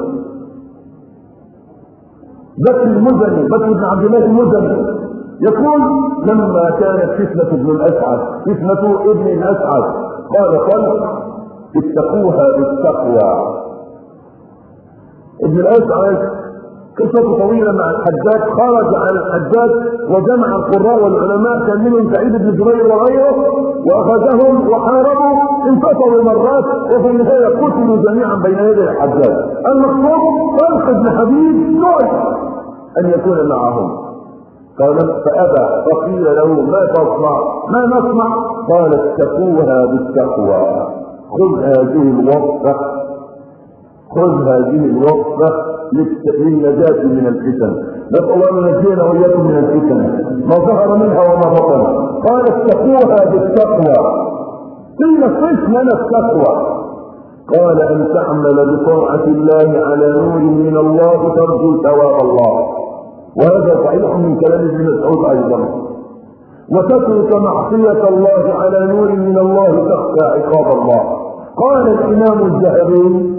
بكر المزني، بكر بن عبد الله المزني يقول لما كانت فتنة ابن الأسعد، فتنة ابن الأسعد، قال قل اتقوها بالتقوى. ابن الأسعد قصة طويلة مع الحجاج، خرج على الحجاج وجمع القراء والعلماء كان منهم سعيد بن جبير وغيره، واخذهم وحاربوا، انتصروا مرات وفي النهايه قتلوا جميعا بين يدي الحجاج. المقصود طلق بن حبيب سئل ان يكون معهم، قال فابى، فقيل له ما تصنع؟ ما نصنع؟ قال اتقوها بالتقوى. خذ هذه الوصفه، خذ هذه الوصفه للنجاة من الفتن. نسأل الله أن ينجينا وإياكم من الفتن ما ظهر منها وما بطن. قال اتقوها بالتقوى. قيل صف لنا التقوى، قال أن تعمل بطاعة الله على نور من الله ترجو ثواب الله، وهذا صحيح من كلام ابن مسعود أيضا، وتترك معصية الله على نور من الله تخشى عقاب الله. قال الإمام الذهبي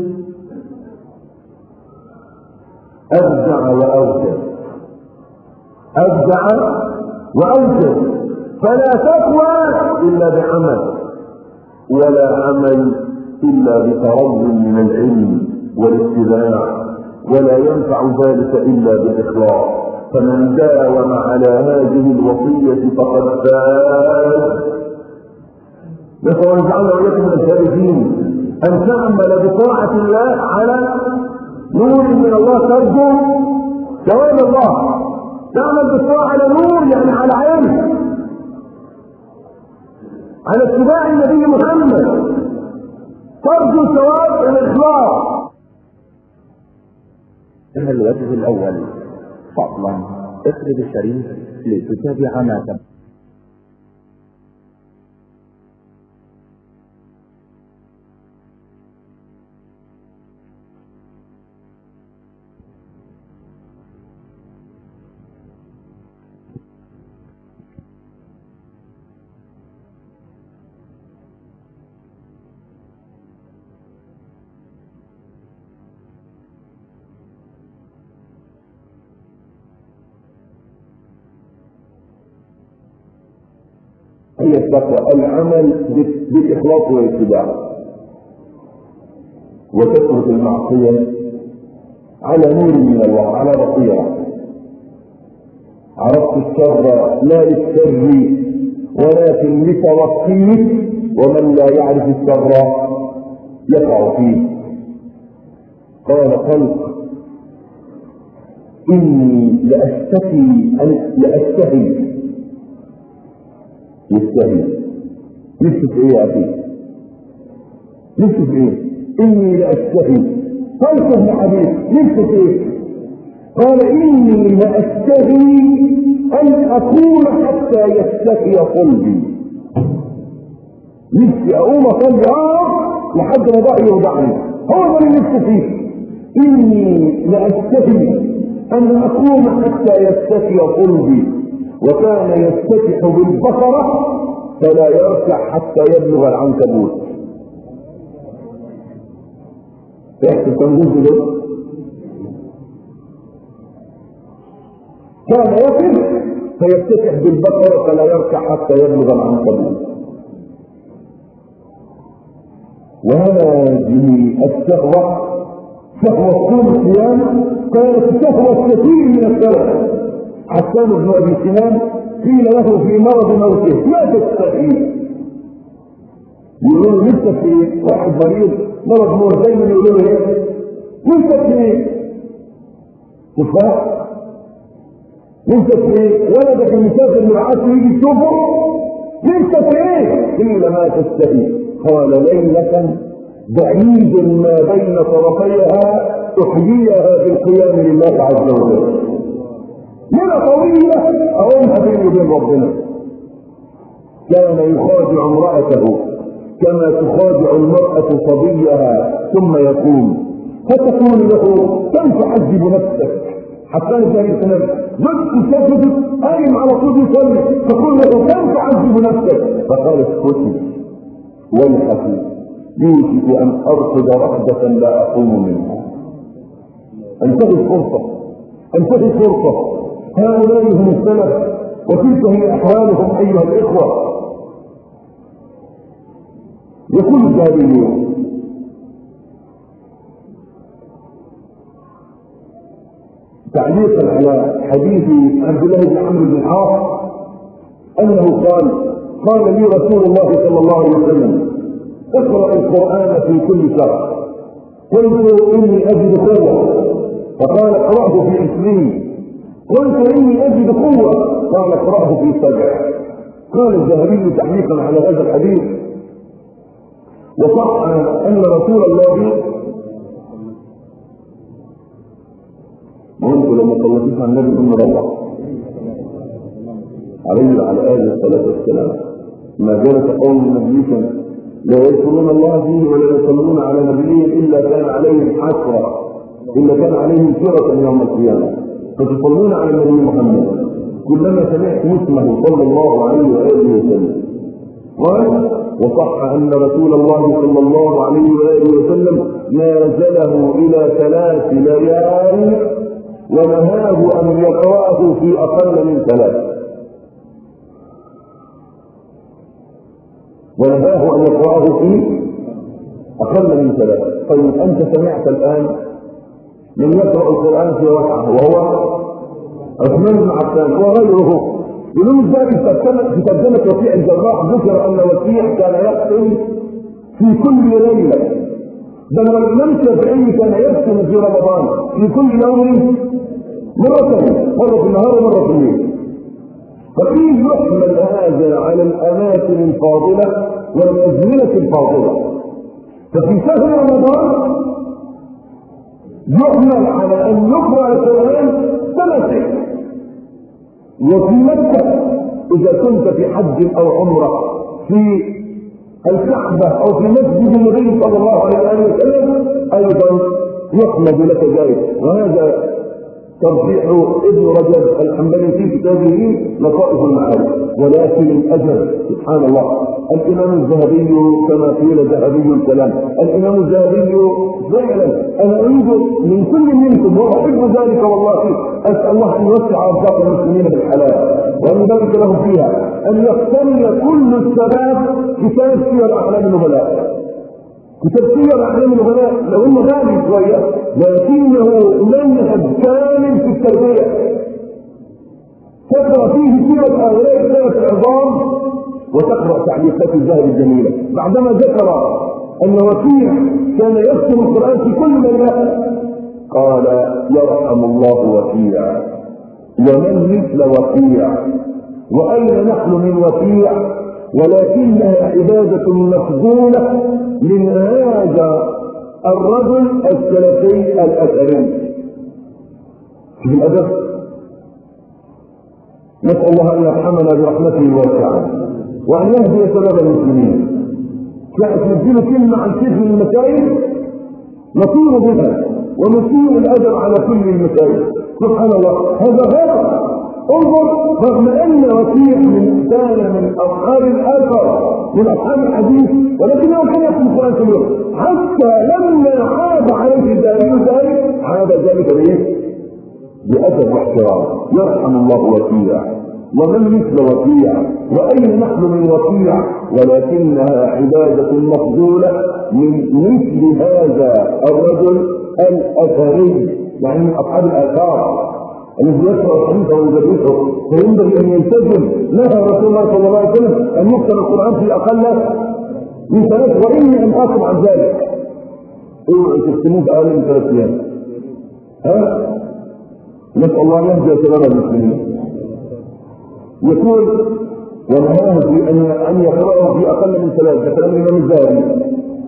أبدع وأوجد، أبدع وأوجد، فلا تقوى إلا بعمل، ولا عمل إلا بترض من العلم والاتباع، ولا ينفع ذلك إلا بالإخلاص. فمن داوم على هذه الوصية فقد فاز. نسأل الله يجعلنا وإياكم من الفائزين. أن تعمل بطاعة الله على نور من الله ترجو ثواب الله، تعمل بالطاعة على نور يعني على علم، على اتباع النبي محمد، ترجو ثواب الإخلاص. من الوجه الأول فضلا اخرج الشريف لتتابع ما تم. هي التقوى العمل بالإخلاص والاتباع، وتترك المعصية على نور من الله، على بصيرة. عرفت الشر لا للشر ولكن لتوقيه، ومن لا يعرف الشر يقع فيه. قال خلق إني لأشتكي لأشتهي يستهي نفسه في إيه يا أخي؟ نفسه في إيه؟ إني لأشتهي خلق ابن حديث نفسه في إيه؟ قال إني لأشتهي أن أكون حتى يشتهي قلبي. نفسي أقوم أصلي آه لحد ما ضعي يوضعني، هو اللي نفسي فيه. إني لأشتهي أن أكون حتى يستكي قلبي، وكان يستكح بالبصرة فلا يركع حتى يبلغ العنكبوت. تحت تنجز له كان يقف فيستكح بالبصرة فلا يركع حتى يبلغ العنكبوت. وهذه الشهوة شهوة طول الصيام كانت شهوة كثير من السلف. حسان بن ابي سنان قيل له في مرض موته لا تستحي، يقولوا لسه في واحد مريض مرض موت دايما يقولوا له ايه؟ لسه في تفاح، لسه في ولدك المسافر اللي معاك يجي يشوفه، لسه في ايه؟ قيل ما تستحي. قال ليلة بعيد ما بين طرفيها تحييها بالقيام لله عز وجل. ليلة طويلة أقومها بيني وبين ربنا. كان يخادع امرأته كما تخادع المرأة صبيها ثم يقوم فتقول له كم تعذب نفسك حتى ينتهي الكلام جبت سجدت قايم على طول يصلي تقول له كم تعذب نفسك فقال اسكتي ويحكي يوشك ان ارقد رقدة لا اقوم منها. انتهي الفرصة انتهي الفرصة. هؤلاء هم السلف وتلك هي احوالهم ايها الاخوة. يقول الذهبي تعليقا على حديث عبد الله بن عمرو بن العاص انه قال قال لي رسول الله صلى الله عليه وسلم اقرأ القرآن في كل شهر. قلت اني اجد قوة فقال اقرأه في عشرين. قلت اني اجد قوة قال اقرأه في سبع. قال الذهبي تعليقا على هذا الحديث وصح ان رسول الله وانتم لما صليتوا على النبي ثم روح عليه وعلى اله الصلاه والسلام ما جلس قوم نبيكم لا يذكرون الله فيه ولا يصلون على نبيهم الا كان عليهم حسره الا كان عليهم سيره يوم القيامه. فتصلون على النبي محمد كلما سمعت اسمه صلى الله عليه واله وسلم. قال وصح ان رسول الله صلى الله عليه واله وسلم نازله الى ثلاث ليال ونهاه ان يقرأه في اقل من ثلاث ونهاه ان يقرأه في اقل من ثلاث. طيب انت سمعت الان من يقرأ القرآن في ركعة وهو عثمان بن عفان وغيره. يقولون ذلك في ترجمة وكيع الجراح ذكر ان وكيع كان يقتل في كل ليلة، بل والإمام الشافعي كان يقتل في رمضان في كل يوم مرتين، مرة في النهار ومرة في الليل. فكيف يحمل هذا على الأماكن الفاضلة والأزمنة الفاضلة؟ ففي شهر رمضان يحمل على أن يقرأ القرآن سنتين. وفي مكة إذا كنت في حج أو عمرة في الكعبة أو في مسجد النبي صلى الله عليه وسلم أيضا يحمد لك ذلك. وهذا ترجيح ابن رجب الحنبلي في كتابه لطائف المعارف. ولكن الأجل سبحان الله الإمام الذهبي كما قيل ذهبي الكلام الإمام الذهبي فعلا أنا أريد من كل منكم وأحب ذلك والله أسأل الله أن يوسع أرزاق المسلمين بالحلال وأن يبارك لهم فيها أن يقتني كل الشباب كتاب سير أعلام النبلاء. كتاب سير أعلام النبلاء لو إنه غالي شوية لكنه منهج كامل في التربية، تقرأ فيه سيرة هؤلاء الثلاث العظام وتقرأ تعليقات الذهب الجميلة. بعدما ذكر أن وكيع كان يختم القرآن في كل ليلة قال يرحم الله وكيع ومن مثل وكيع وأين نحن من وكيع ولكنها عبادة مفضولة من هذا الرجل السلفي الأثري في الأدب. نسأل الله أن يرحمنا برحمته الواسعة وأن يهدي شباب المسلمين. كانت نديله كلمة عن كيف من المسائل نطير بها ونسيء الأدب على كل المسائل. سبحان الله هذا غلط. انظر رغم أن وكيع من كان من أصحاب الأثر من أصحاب الحديث ولكنه كان يحكم القرآن كله حتى لما عاب عليه ذلك عاب ذلك بإيه؟ بأدب واحترام. يرحم الله وكيع ومن مثل وكيع وأين نحن من وكيع ولكنها عبادة مفضولة من مثل هذا الرجل الأثري يعني من أصحاب الآثار الذي يقرأ الحديث ويدرسه فينبغي أن يلتزم. نهى رسول الله صلى الله عليه وسلم أن يكتب القرآن في أقل من ثلاث وإني أن أقم عن ذلك. اوعوا تكتموه في أقل من ثلاث أيام. ها؟ نسأل الله أن يهدي شباب المسلمين. يقول ونهاه في أن أن يقرأه في أقل من ثلاث كلام الإمام الذهبي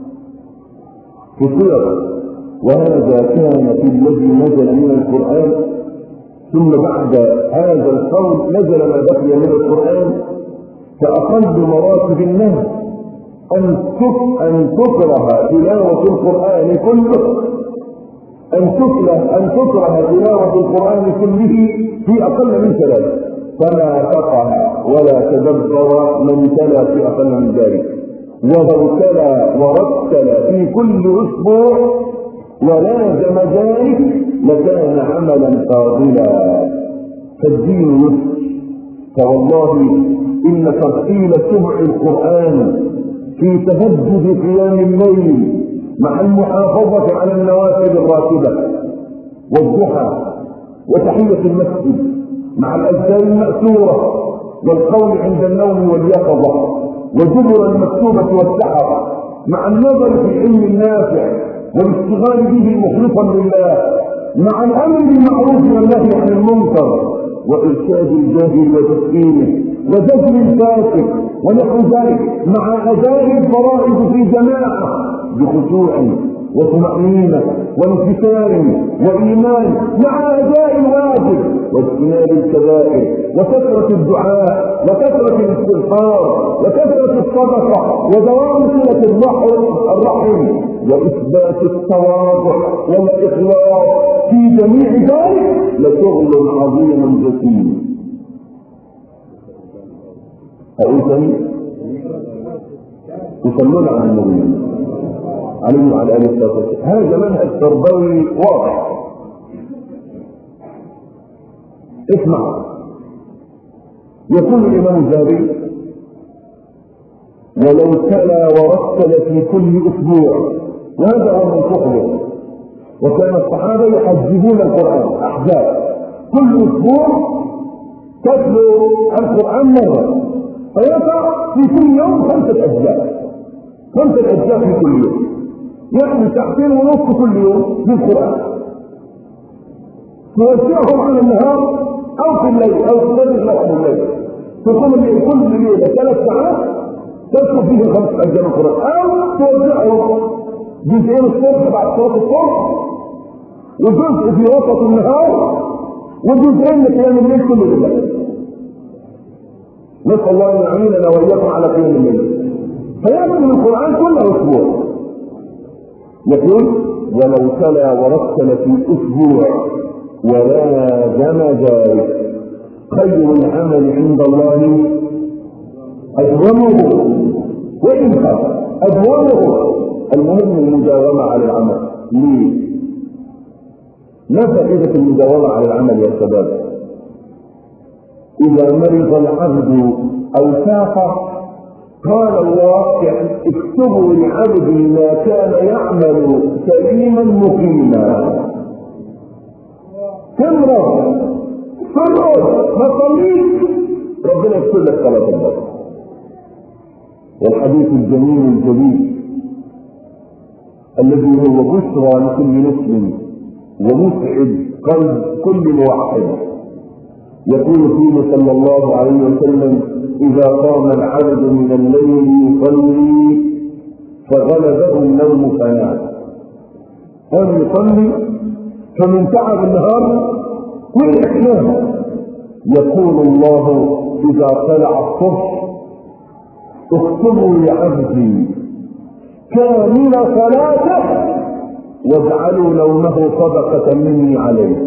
في السير. وهذا كان في الذي نزل من القرآن ثم بعد هذا القول نزل ما بقي من القرآن فأقل مراتب النهي أن أن تكره تلاوة القرآن كله أن تكره أن تكره تلاوة القرآن كله في أقل من ثلاث فلا فقه ولا تدبر من تلا في أقل من ذلك ولو تلا ورتل في كل أسبوع ولازم ذلك لكان عملا فاضلا. فالدين يسر. فوالله إن تفصيل سمع القرآن في تهجد قيام الليل مع المحافظة على النوافل الراتبة والضحى وتحية المسجد مع الأذكار المأثورة والقول عند النوم واليقظة وزبر المكتوبة والسحر مع النظر في العلم النافع والاشتغال به مخلصا لله مع الأمر بالمعروف والنهي عن المنكر وإرشاد الجاهل وتسليمه وجذب الفاسق ونحو ذلك مع أداء الفرائض في جماعة بخشوع وطمأنينة وانكسار وإيمان مع أداء الواجب واجتناب الكبائر وكثرة الدعاء وكثرة الاستغفار وكثرة الصدقة ودوام صلة الرحم وإثبات التواضع والإخلاص في جميع ذلك لشغل عظيم جسيم. أقول ثاني يصلون على النبي عليه وعلى آله الصلاة والسلام. هذا منهج تربوي واضح. اسمع يقول الإمام الذهبي ولو تلا ورتل في كل أسبوع وهذا هو منطقه. وكان الصحابة يحجبون القرآن أحزاب كل أسبوع تتلو القرآن مرة فيقع في كل يوم خمسة أجزاء خمسة أجزاء في كل يوم يعني ساعتين ونصف كل يوم للقرآن توزعهم على النهار أو في الليل أو في الليل أو في الليل تقوم كل ليلة ثلاث ساعات تدخل فيه خمس أجزاء القرآن أو توزعهم جزئين الصبح بعد صلاة الصبح وجزء في وسط النهار وجزئين لقيام الليل كل الليل. نسأل الله أن يعيننا وإياكم على قيام الليل. فيأكل القرآن كل أسبوع. يقول ولو تلا ورتل في أسبوع ولازم ذلك خير العمل عند الله أدومه وإن خاف أدومه. المهم المداومة على العمل. ليه؟ ما فائدة المداومة على العمل يا شباب؟ إذا مرض العبد أو سافر قال الله يعني اكتبوا لعبدي ما كان يعمل سليما مقيما. تمرض تمرض ما صليت ربنا يكتب لك صلاة البر. والحديث الجميل الجليل الذي هو بشرى لكل مسلم ومسعد قلب كل موحد، يقول فيه صلى الله عليه وسلم: إذا قام العبد من الليل يصلي فغلبه النوم فنام. قام يصلي فمن تعب النهار والإحلام يقول الله: إذا طلع الصبح اكتبوا لعبدي كامل صلاته واجعلوا نومه صدقة مني عليه.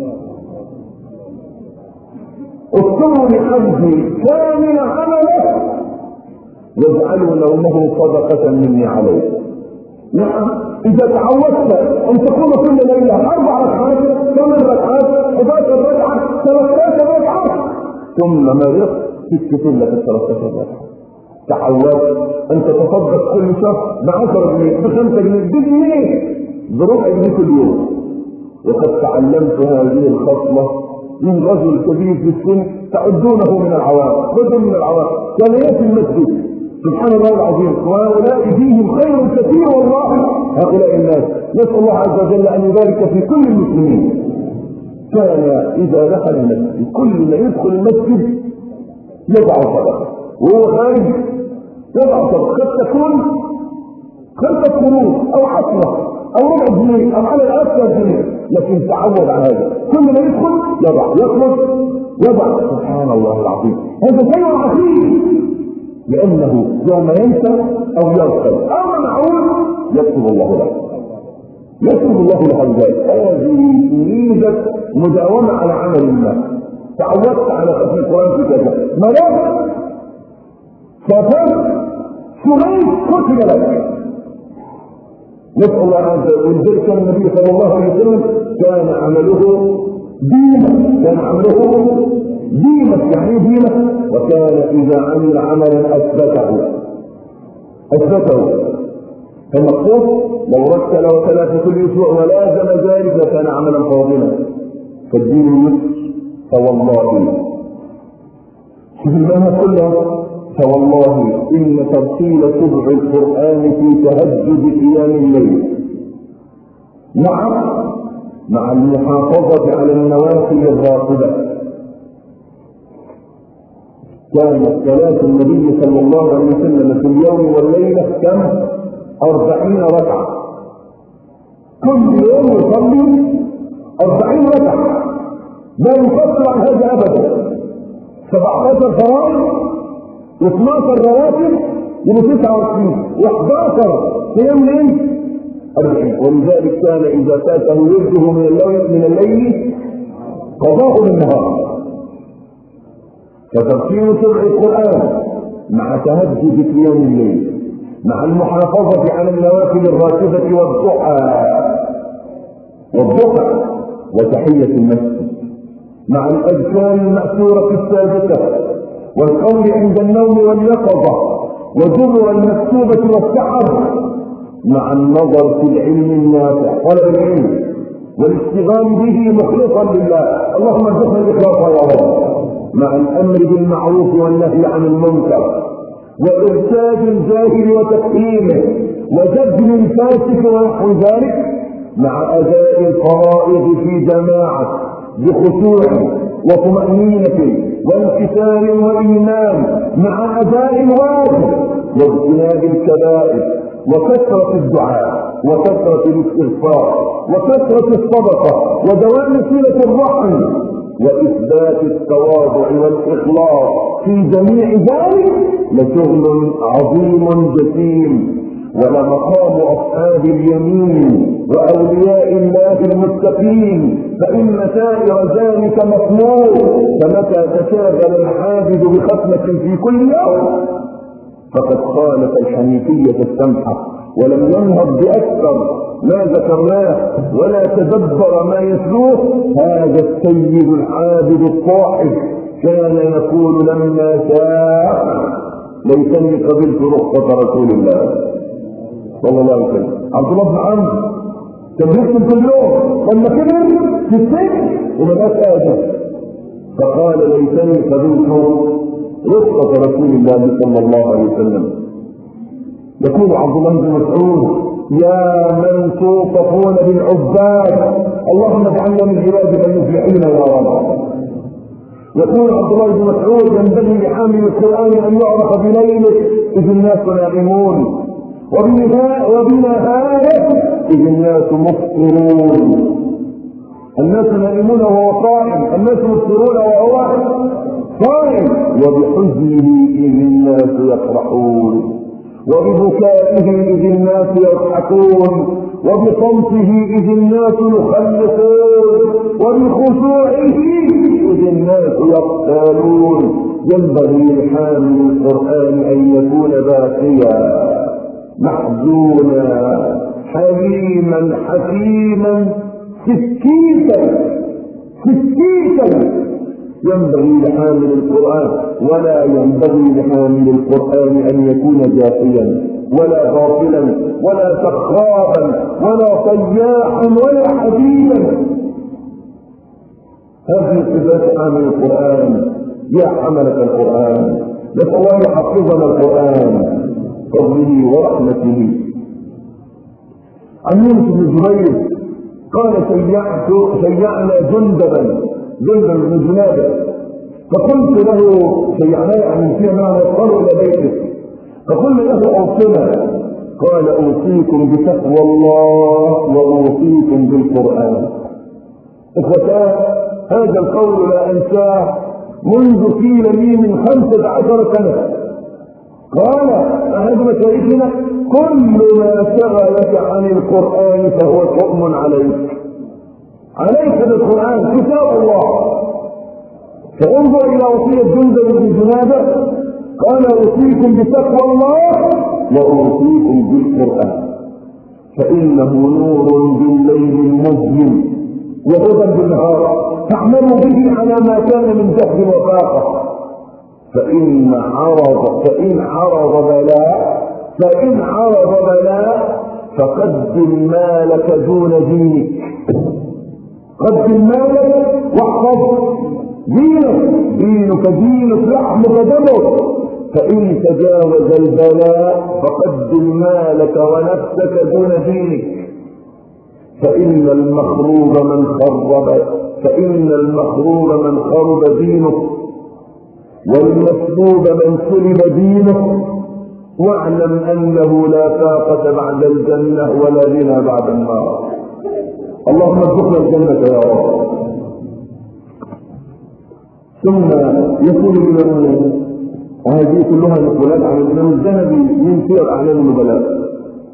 اكتبوا لعبدي كامل عمله واجعلوا نومه صدقة مني عليه. نعم، إذا تعودت أن تقوم كل ليلة أربع ركعات، ثمان ركعات، حداشر ركعة، ثلاثة ركعات، ثم مرضت تكتب لك الثلاثة ركعات. تعودت أن تتصدق كل شهر بعشرة جنيه، بخمسة جنيه، بجنيه، بربع جنيه كل يوم. وقد تعلمت هذه الخصلة من رجل كبير في السن تعدونه من العوام، رجل من العوام كان يأتي المسجد سبحان الله العظيم، وهؤلاء فيهم خير كثير والله. هؤلاء الناس نسأل الله عز وجل أن يبارك في كل المسلمين. كان إذا دخل المسجد كل ما يدخل المسجد يضع صدقة، وهو خارج يضع صدقة، قد تكون خمسة قروش أو عشرة أو ربع جنيه أو على الأكثر جنيه، لكن تعود على هذا. كل ما يدخل يضع، يخرج يضع. سبحان الله العظيم، هذا شيء عظيم، لأنه يوم ينسى أو يغفل أو معقول يكتب الله له، يكتب الله له ذلك. هذه ميزة مداومة على عمل ما. تعودت على ختم القرآن في كذا، مرض سافرت شريط كتب لك. نسأل الله عز وجل. كان النبي صلى الله عليه وسلم كان عمله ديمة، كان عمله ديمة. يعني ديمة؟ وكان إذا عمل عملا أثبته أثبته فالمقصود لو رتل وتلا كل أسبوع ولازم ذلك كان عملا فاضلا. فالدين يسر، فوالله شوف المعنى كله، فوالله إن ترتيل سبع القرآن في تهجد قيام الليل مع مع المحافظة على النوافل الراتبة. كانت صلاة النبي صلى الله عليه وسلم في اليوم والليلة كم؟ أربعين ركعة. كل يوم يصلي أربعين ركعة، لا يفصل عن هذا أبدا. سبعة عشر فرائض واثني عشر رواتب يبقى تسعة وعشرين، وأحد عشر قيام ليل أربعين. ولذلك كان إذا فاته ورده من الليل من الليل قضاء بالنهار. فترتيل سبع القرآن مع تهجد قيام الليل مع المحافظة على النوافل الراتبة والضحى والضحى وتحية المسجد مع الأذكار المأثورة السابقة والقول عند النوم واليقظة وجبر المكتوبة والسحر مع النظر في العلم النافع طلب العلم والاشتغال به مخلصا لله. اللهم ارزقنا الإخلاص يا رب. مع الأمر بالمعروف والنهي عن المنكر وإرشاد الجاهل وتفهيمه وجبر الفاسق ونحو ذلك مع أداء الفرائض في جماعة بخشوع وطمأنينة وانكسار وإيمان مع أداء الواجب واجتناب الكبائر وكثرة الدعاء وكثرة الاستغفار وكثرة الصدقة ودوام صلة الرحم وإثبات التواضع والإخلاص في جميع ذلك لشغل عظيم جسيم. ولمقام أصحاب اليمين وأولياء الله المتقين فإن سائر ذلك مطلوب. فمتى تشاغل الحافظ بختمة في كل يوم فقد خالف الحنيفية السمحة ولم ينهض بأكثر ما ذكرناه ولا تدبر ما يتلوه. هذا السيد العابد الصاحب كان يقول لما شاء ليتني قبلت رخصة رسول الله صلى الله عليه وسلم. عبد الله بن عمرو كان بيكتب كل يوم، لما كبر في السجن وما بقاش قادر فقال ليتني قبلت رخصة رسول الله صلى الله عليه وسلم. يقول عبد الله بن مسعود يا من توصفون بالعباد اللهم اجعلنا من عبادك المفلحين يا رب. يقول عبد الله بن مسعود ينبغي لحامل القرآن أن يعرف بليله إذ الناس نائمون وبنهاره إذ الناس مفطرون. الناس نائمون وهو قائم، الناس مفطرون وهو صائم. وبحزنه إذ الناس يفرحون وببكائه إذ الناس يضحكون وبصمته إذ الناس يخلصون وبخشوعه إذ الناس يقتالون. ينبغي لحامل القرآن أن يكون باقيا محزونا حليما حكيما سكيتا سكيتا. ينبغي لحامل القرآن ولا ينبغي لحامل القرآن أن يكون جافيا ولا غافلا ولا سخابا ولا طياحا ولا حبيبا. هذه صفات حامل القرآن. يا حملة القرآن نسأل الله يحفظنا القرآن فضله ورحمته. عن يونس بن جبير قال شيعت شيعنا جندبا جندب بن جنابه فقلت له شيعناه يعني فيها ما وصلوا الى بيته فقلنا له اوصنا قال اوصيكم بتقوى الله واوصيكم بالقران. اخوتاه هذا القول لا انساه منذ قيل لي من خمسة عشر سنة. قال أحد مشايخنا كل ما شغلك عن القرآن فهو شؤم عليك عليك بالقرآن كتاب الله. فانظر إلى وصية جندب بن جنابة قال أوصيكم بتقوى الله وأوصيكم بالقرآن فإنه نور بالليل المظلم وهدى بالنهار تعملوا به على ما كان من جهد وفاقة. فإن عرض فإن عرض بلاء فإن عرض بلاء فقدم مالك دون دينك. قدم مالك واحفظ دينك دينك دينك لحمك دمك. فإن تجاوز البلاء فقدم مالك ونفسك دون دينك. فإن المخروب من خرب فإن المخروب من خرب دينه والمسلوب من سلب دينه. واعلم أنه لا طاقة بعد الجنة ولا غنى بعد النار. اللهم ارزقنا الجنة يا رب. ثم يقول لنا هذه كلها نقولات عن الإمام الذهبي من سير أعلام النبلاء.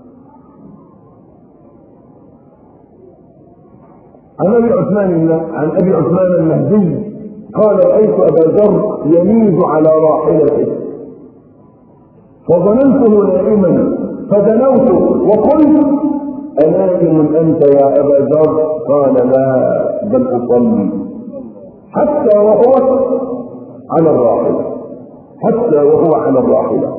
عن أبي عثمان عن أبي عثمان المهدي قال رأيت أبا ذر يميز على راحلته فظننته نائما فدنوت وقلت أنائم أنت يا أبا ذر؟ قال لا بل أصلي. حتى وهو على الراحلة حتى وهو على الراحلة.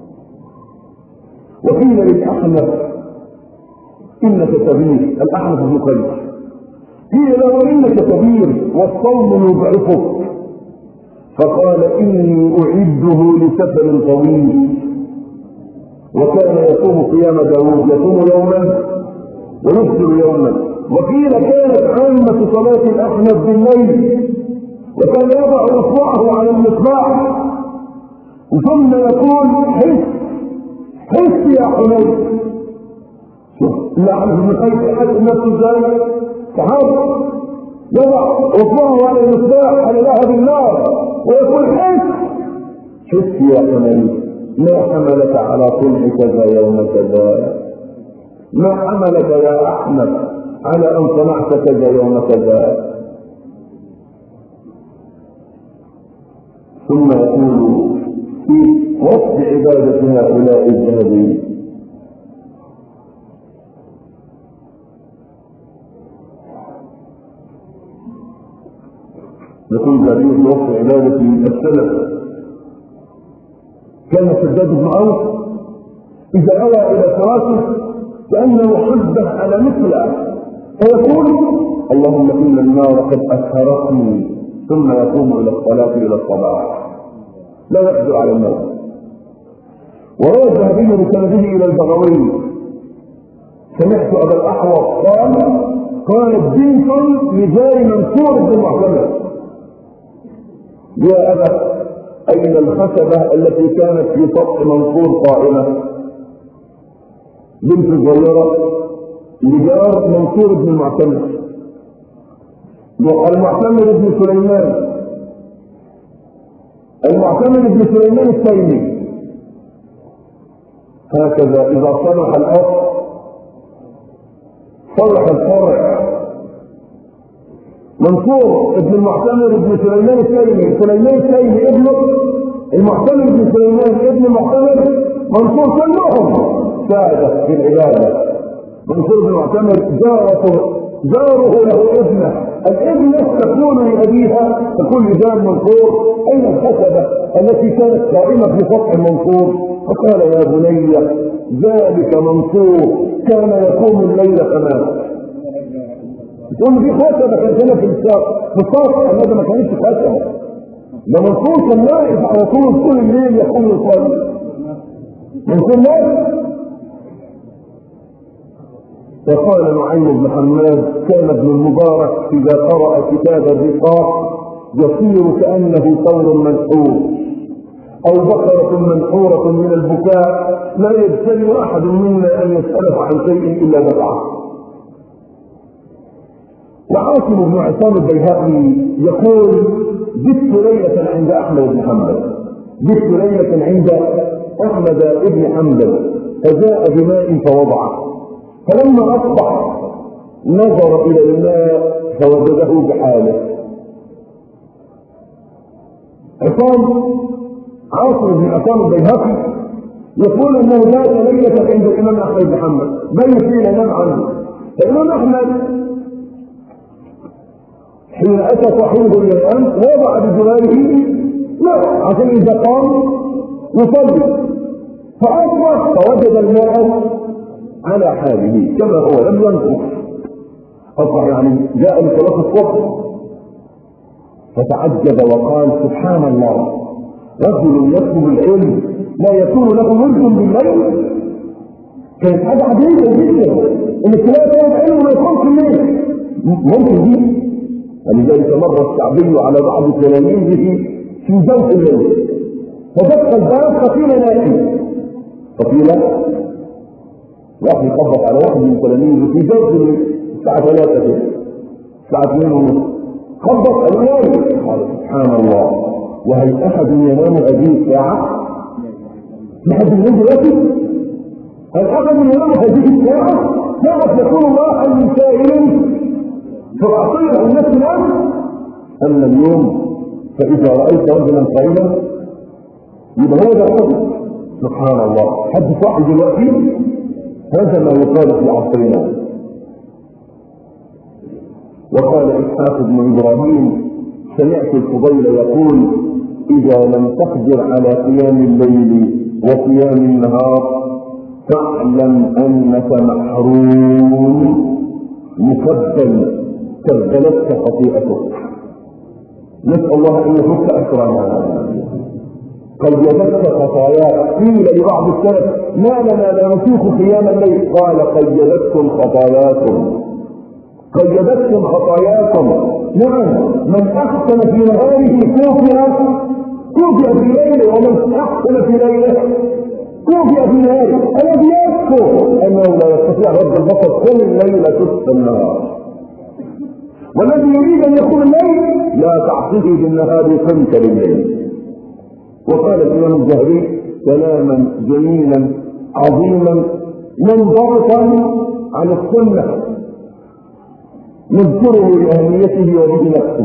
وقيل للأحنف إنك كبير. الأحنف بن قيس قيل له إنك كبير والصوم يضعفك فقال إني أعده لسفر طويل. وكان يصوم قيام داود يصوم يوما ويفطر يوما. وقيل كانت عامة صلاة الأحنف بالليل وكان يضع إصبعه على المصباح ثم يقول حس حس يا حميد. شوف الأحنف بن قيس حس نفسه ازاي؟ صحابه يضع إصبعه على المصباح على لهب النار ويقول حس حس يا حميد. ما حملك على صنع كذا يوم كذا؟ ما حملك يا أحمد على أن صنعت كذا يوم كذا؟ ثم يقول في وصف عبادة هؤلاء الذهبين يقول البخاري في وصف عبادة السلف. كان شداد بن اوس اذا اوى الى فراشه كانه حبه على مثله فيقول اللهم ان النار قد اسهرتني، ثم يقوم الى الصلاه الى الصباح لا يقدر على النوم. وروى الذهبي بسنده الى البغوي سمعت ابا الاحوص قال قالت بنت لجار منصور بن معتمر يا ابا اين الخشبه التي كانت في سطح منصور قائمه؟ بنت صغيره لجار منصور بن المعتمر. المعتمر بن سليمان المعتمر بن سليمان التيمي هكذا اذا صلح الاصل صلح الفرع. منصور ابن المعتمر ابن سليمان التيمي، سليمان التيمي ابنه المعتمر ابن سليمان ابن المعتمر، منصور كلهم ساعدة في العبادة. منصور بن المعتمر جارته جاره له ابنه، الابنة تقول لأبيها تقول لجار منصور أين الخشبة التي كانت قائمة في سطح منصور؟ فقال يا بني ذلك منصور كان يقوم الليل تماما. تقول دي خشبة كانت هنا في السطح في السطح الذي ما كانتش خشبة، ده منصور كان واقف على طول طول الليل يقوم يصلي. منصور واقف. وقال نعيم بن حماد كان ابن المبارك اذا قرأ كتاب الرقاق يصير كأنه ثور منحور او بقرة منحورة من البكاء لا يجترئ احد منا ان يسأله عن شيء الا دفعه. وعاصم بن عصام البيهقي يقول جئت ليلة عند احمد بن حنبل جئت ليلة عند احمد بن حنبل فجاء بماء فوضعه، فلما اصبح نظر الى الماء فوجده بحاله. عصام عاصم بن عصام البيهقي يقول انه ذات ليله عند الامام احمد بن حنبل بين فينا نام عنه. فالامام احمد حين اتى صاحبه اليمن وضع بجواره ماء عشان اذا قام يصلي، فاصبح فوجد الماء على حاله كما هو لم ينقص، اصبح يعني جاء لصلاه الصبح فتعجب وقال سبحان الله رجل يطلب العلم لا يكون له ورد بالليل. كانت حاجه عجيبه جدا ان تلاقي طالب علم ما يقومش الليل، ممكن دي. ولذلك مر الشعبي على بعض تلاميذه في جوف الليل فدق الباب فقيل نائم، فقيل واحد يخبط على واحد من تلاميذه في جوف الليل الساعه ثلاثة كده الساعه اثنين ونص خبط قالوا نايم. قال سبحان الله وهل احد ينام هذه الساعه؟ لحد الليل دلوقتي؟ هل احد ينام هذه الساعه؟ كانت يقول الله عن سائل فاعطيه الناس الناس اما اليوم فاذا رايت رجلا قائما يبقى هو ده الحدث. سبحان الله حد واحد دلوقتي هذا ما يقال في عصرنا. وقال اسحاق بن ابراهيم سمعت الفضيل يقول اذا لم تقدر على قيام الليل وقيام النهار فاعلم انك محروم مكبل كبلتك خطيئتك. نسال الله ان يفك اسرنا. قد يدك خطاياك. قيل لبعض السلف ما لنا لا نطيق قيام الليل قال قد يدكم خطاياكم قيدتكم خطاياكم. نعم من احسن في نهاره كوفئ كوفئ في ليله ومن احسن في ليله كوفئ في نهاره. الذي يذكر انه لا يستطيع رد البصر كل الليل تسقى النهار، والذي يريد ان يكون الليل لا تعصيه بالنهار قمت بالليل. وقال الامام الزهري كلاما جميلا عظيما منضبطا عن السنه نذكره لأهميته وبه نفسه.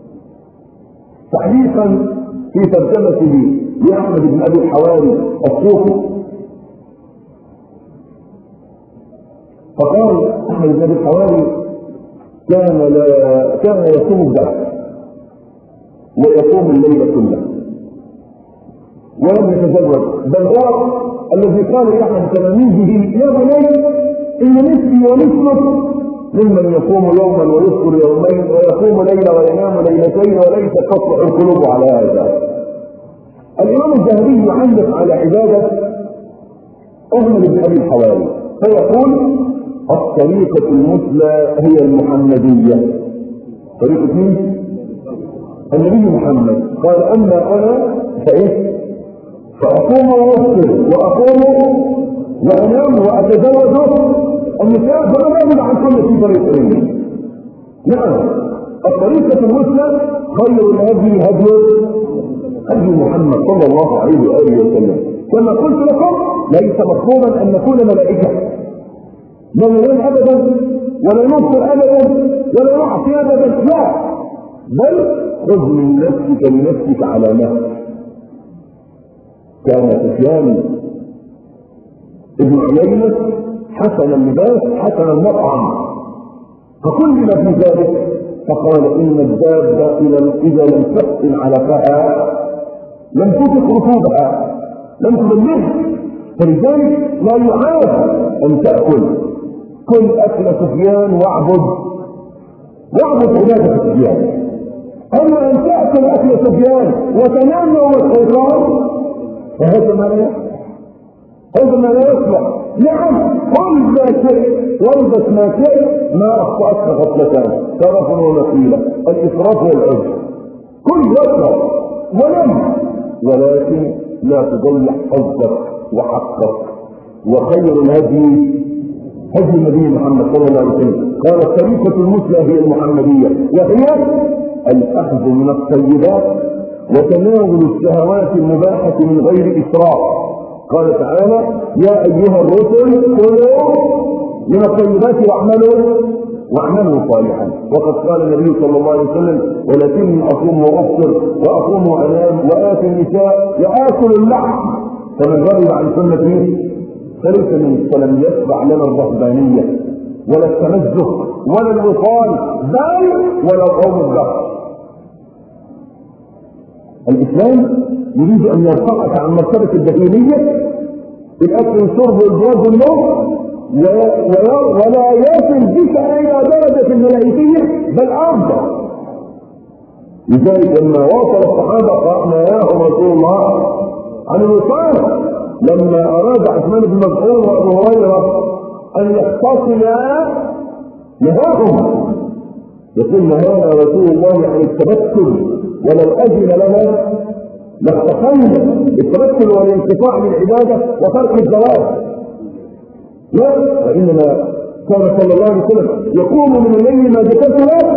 تعليقا في ترجمته لأحمد بن أبي الحواري الصوفي فقال أحمد بن أبي الحواري كان لا كان يصوم الدهر ويقوم الليل كله ولم يتزوج، بل هو الذي قال لاحد تلاميذه يا بني ان مثلي ومثلك ممن يقوم يوما ويفطر يومين ويقوم ليله وينام ليلتين وليس تصلح القلوب على هذا. الامام الذهبي يعلق على عباده احمد بن ابي الحواري فيقول الطريقه المثلى هي المحمديه. طريقه مين؟ النبي محمد. قال اما انا فايه؟ فاقوم وافطر واقوم وانام واتزوج النساء فلا يجب عن كل في طريقين. نعم الطريقة المثلى خير الهدي هدي هدي محمد صلى الله عليه وآله وسلم. كما قلت لكم ليس مطلوبا أن نكون ملائكة لا ننام أبدا ولا نبصر أبدا ولا نعصي أبدا، لا، بل خذ من نفسك لنفسك علامات. كان سفيان ابن عيينة حسن اللباس حسن المطعم فكل ما في ذلك، فقال ان الدابه اذا لم تحسن علفها لم تطق رطوبها لم تبلغ، فلذلك لا يعاد ان تاكل. كل اكل سفيان واعبد واعبد عباده سفيان. اما ان تاكل اكل سفيان وتنام يوم الخيرات فهذا ما لا يصلح، هذا ما لا يصلح. نعم كل ما شئت والبس ما شئت ما اخطأتك غفلتان طرف ونقيله الاسراف والعجب، كل يصلح ولم، ولكن لا تضيع حظك وحقك. وخير الهدي هدي النبي محمد صلى الله عليه وسلم. قال الطريقة المثلى هي المحمدية وهي الاخذ من الطيبات وتناول الشهوات المباحة من غير اسراف. قال تعالى يا ايها الرسل كلوا من الطيبات واعملوا واعملوا صالحا. وقد قال النبي صلى الله عليه وسلم ولكني اصوم وافطر واقوم وانام واتي النساء واكل اللحم فمن رغب عن سنتي فليس من فلم يتبع لنا الرهبانيه ولا التمزق ولا الوصال بل ولا قوم الدهر. الاسلام يريد ان يرفعك عن مرتبه الدخيليه الاكل والشرب والزواج والنوم ولا يصل بك الى درجه الملائكيه بل افضل. لذلك لما واصل الصحابه قال رسول الله عن الوصال لما اراد عثمان بن مسعود وابو هريره ان يختصما نهاهم يقول نهانا رسول الله عن التبتل ولو اذن لنا لاختصينا. التبتل والانقطاع من العباده وترك الزواج، لا، وانما كان صلى الله عليه وسلم يقوم من الليل ما ذكرت له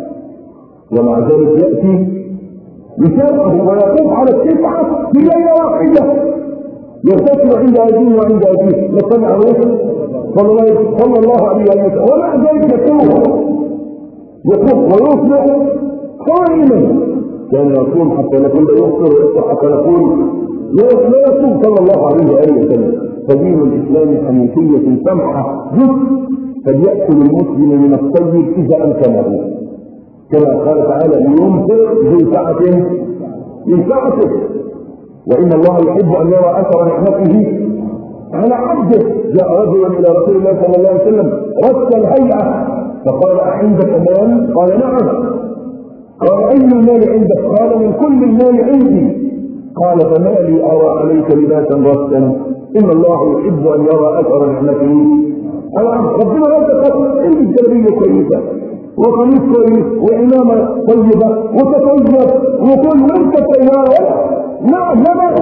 ومع ذلك ياتي نساءه ويقوم على التسعه في ليله واحده يغتسل عند ابيه وعند ابيه نصلي على الرسول صلى الله عليه وسلم ومع ذلك يقوم يقوم ويصبح قائما. كان يقول حتى نقول يفطر ويفطر حتى نقول لا يصوم صلى الله عليه واله وسلم. فدين الاسلام حنيفيه سمحه جزء فليأكل المسلم من الطيب اذا امكنه كما قال تعالى لينفق ذو سعه من سعته وان الله يحب ان يرى اثر نعمته على عبده. جاء رجل الى رسول الله صلى الله عليه وسلم رد الهيئه فقال اعندك مال؟ قال نعم. قال اي المال عندك؟ قال من كل المال عندي. قال فما لي ارى عليك لباسا رسلا ان الله يحب ان يرى اثر نعمته على عبده. ربنا لا تقول عندي جلبيه كويسه وقميص كويس وعمامه طيبه وتطيب وكل انت سياره، نعم لا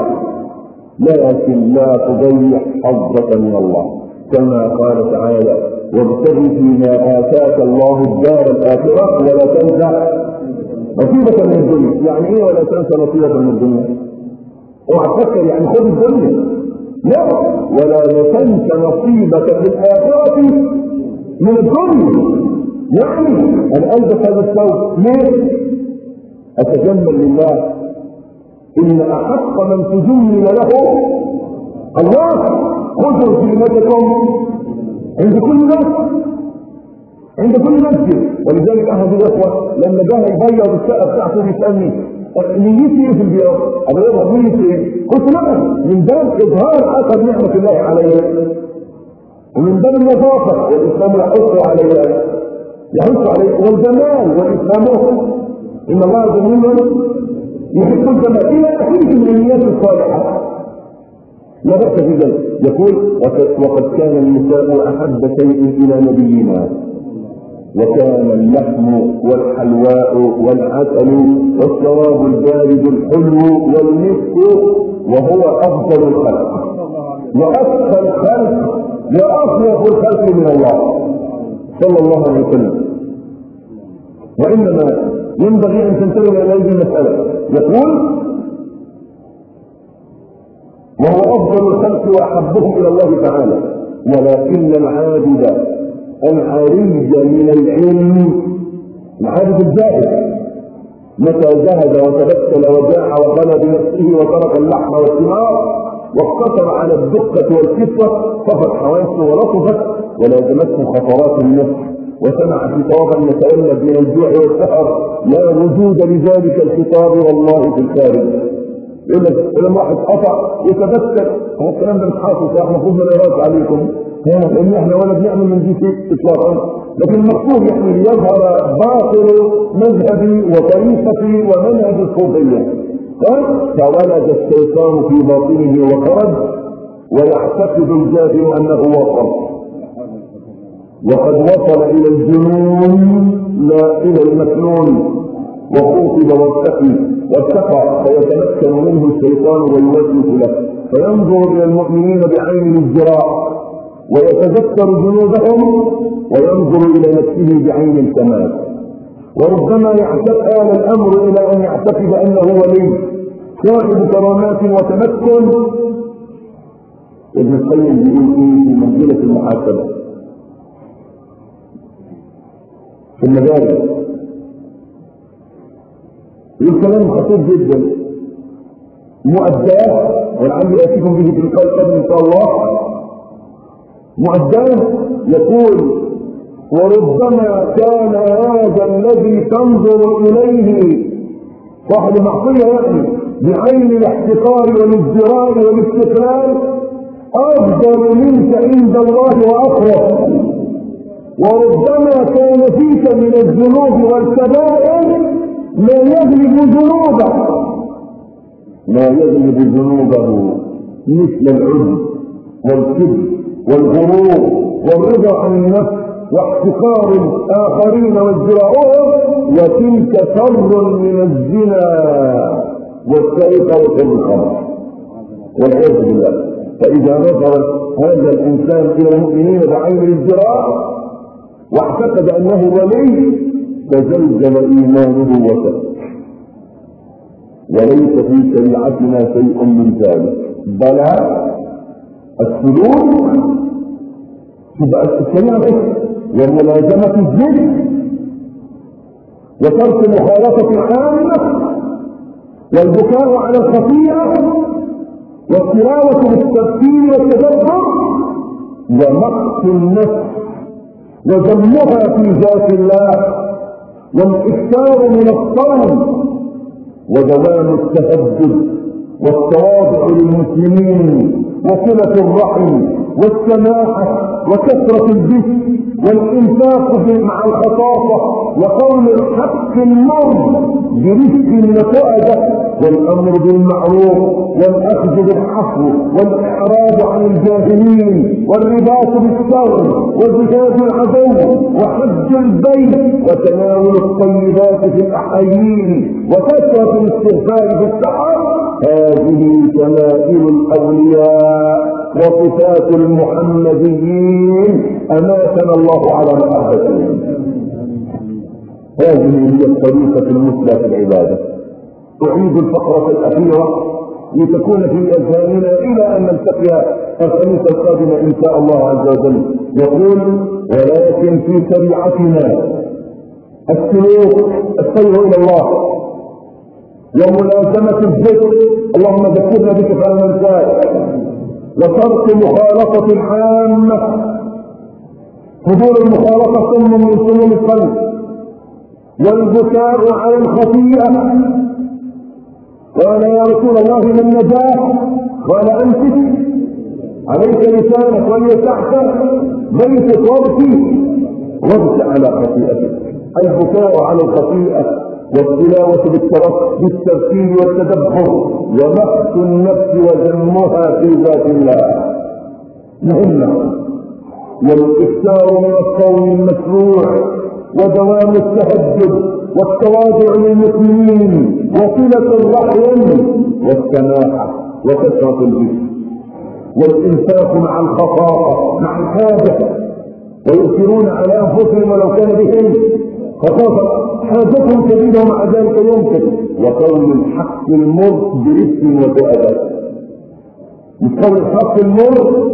لكن لا تضيع حظك من الله كما قال تعالى وابتغ فيما اتاك الله الدار الاخره ولا تنسى نصيبك من الدنيا. يعني ايه ولا تنسى نصيبك من الدنيا؟ اوعى تفكر يعني خذ الدنيا، لا، ولا تنسى نصيبك في الاخره من الدنيا. يعني انا البس هذا الثوب ليه؟ اتجمل لله. ان احق من تجمل له الله. خذوا زينتكم عند كل ناس عند كل مسجد. ولذلك احد الاخوه لما جاء يبيض الشقه بتاعته بيسالني نيتي في البيوت أبغى نيتي قلت نعم من باب إظهار أثر نعمة الله عليه ومن باب النظافة والإسلام يحث عليه يحث عليه والجمال والإسلام إن الله جميل يحب الجمال إلى آخره من النيات الصالحة لا بأس في ذلك. يقول وقد كان النساء أحب شيء إلى نبينا وكان اللحم والحلواء والعسل والشراب البارد الحلو والمسك وهو أفضل الخلق وأكثر الخلق وأخلق الخلق من الله صلى الله عليه وسلم. وإنما ينبغي أن تنتبه إلى هذه المسألة. يقول وهو أفضل الخلق وأحبهم إلى الله تعالى ولكن العابد العري من العلم العابد الزاهد متى زهد وتبتل وجاع وقنى بنفسه وترك اللحم والثمار واقتصر على الدقة والكسوة صفت حواسه ولطفت ولازمته خطرات النفس وسمع خطابا يتولد من الجوع والسهر لا وجود لذلك الخطاب والله في الخارج. يقول لك لما واحد قطع يتبتل هو الكلام ده مش حاصل احنا المفروض ما نقراش عليكم لان احنا ولا بنعمل من دي شيء اطلاقا لكن المقصود يعني ليظهر باطل مذهبي وطريقتي ومنهج الصوفيه فولد الشيطان في باطنه وخرج ويعتقد الجاهل انه وصل وقد وصل الى الجنون لا الى المكنون وخوطب وارتقي وارتقى فيتمكن منه الشيطان ويوسوس له فينظر الى المؤمنين بعين الازدراء ويتذكر جنودهم وينظر الى نفسه بعين الكمال وربما يعتقد آل الامر الى ان يعتقد انه ولي صاحب كرامات وتمكن. ابن القيم بيقول في منزله المحاسبه في المدارس الكلام خطير جدا مؤداه ولعلي اتيكم به في القلب ان شاء الله. مؤداه يقول وربما كان هذا الذي تنظر اليه صاحب المعصيه يعني بعين الاحتقار والازدراء والاستقلال افضل منك عند الله واخرى وربما كان فيك من الذنوب والكبائر ما يغلب ذنوبه ما يغلب ذنوبه مثل العجب والكبر والغرور والرضا عن النفس واحتقار الاخرين وازدراءهم وتلك شر من الزنا والسرقه وشرب الخمر والعياذ بالله. فاذا نظر هذا الانسان الى المؤمنين بعين الازدراء واعتقد انه ولي تزلزل ايمانه وكفر وليس في شريعتنا شيء من ذلك بلى السلوك تبقى الشريعه وملازمه الذكر وترك مخالفه العامه والبكاء على الخطيئه والتلاوه بالتفكير والتدبر ومقت النفس وذمها في ذات الله والاكثار من الصوم ودوام التهجد والتواضع للمسلمين وصلة الرحم والسماحة وكثرة الذكر والإنفاق مع الخطافة وقول الحق المر برزق وتؤدة والأمر بالمعروف والأخذ بالحفو والإعراض عن الجاهلين والرباط بالصبر وزكاة العدو وحج البيت وتناول الطيبات في الأحايين وكثرة الاستغفار في السحر. هذه شمائل الأولياء وصفات المحمديين أماتنا الله على محبتهم. هذه هي الطريقة المثلى في العبادة. أعيد الفقرة الأخيرة لتكون في أذهاننا إلى أن نلتقي الخميس القادم إن شاء الله عز وجل. يقول ولكن في شريعتنا السلوك السير إلى الله وملازمة الذكر اللهم ذكرنا بك فلا ننساك وترك مخالطة العامة حضور المخالطة سم من سموم القلب والبكاء على الخطيئة قال يا رسول الله ما النجاح؟ قال امسك عليك لسانك وليسعك بيتك وابكي وابكي على خطيئتك. البكاء على الخطيئة والتلاوة بالترتيب والتدبر وبحث النفس وذمها في ذات الله مهمة. والاكثار من الصوم المشروع ودوام التهجد والتواضع للمسلمين وصلة الرحم والسماحة وكثرة الذكر والإنفاق مع الخطاء مع الحاجة ويؤثرون على أنفسهم ولو كان بهم خطاء حاجتهم كبيرة ومع ذلك ينفق وقول الحق المر برفق وتؤدب مش قول الحق المر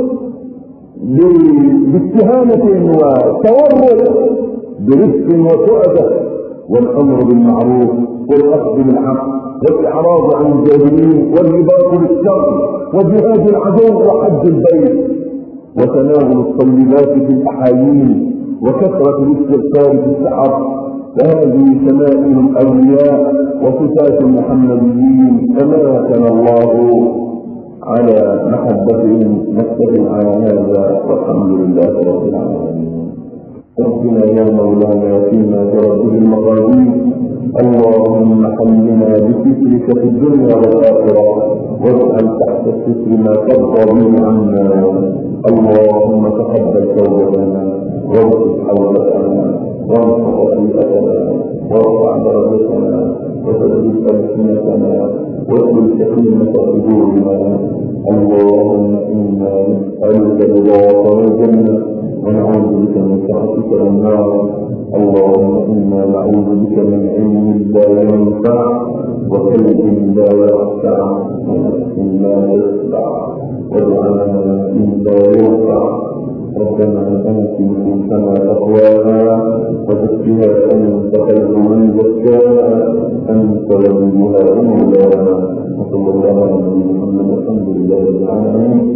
باستهانة وتورط برفق وتؤدب والأمر بالمعروف والأخذ بالحق والإعراض عن الجاهلين والرباط بالشر وجهاد العدو وحج البيت وتناول الطيبات في الأحايين وكثرة الاستغفار في السحر. وهذه شمائل الأولياء وصفات المحمديين أماتنا الله على محبتهم. نتفق على هذا والحمد لله رب العالمين. ربنا يا مولانا فيما جرت به المقادير اللهم حملنا بسترك في الدنيا والآخرة واجعل تحت الستر ما ترضى به عنا. اللهم تقبل توبتنا واغفر حوبتنا وانصر خطيئتنا وارفع درجتنا وثبت ألسنتنا واسلل سكينة صدورنا. اللهم إنا نسألك رضاك والجنة ونعوذ بك من سخطك والنار. اللهم إنا نعوذ بك من علم لا ينفع وقلب لا يخشع ونفس لا يشبع ودعاء لا يرفع. ربنا أنت نفوسنا تقواها وزكها أنت خير من زكاها أنت وليها ومولاها. وصلى الله على محمد والحمد لله رب العالمين.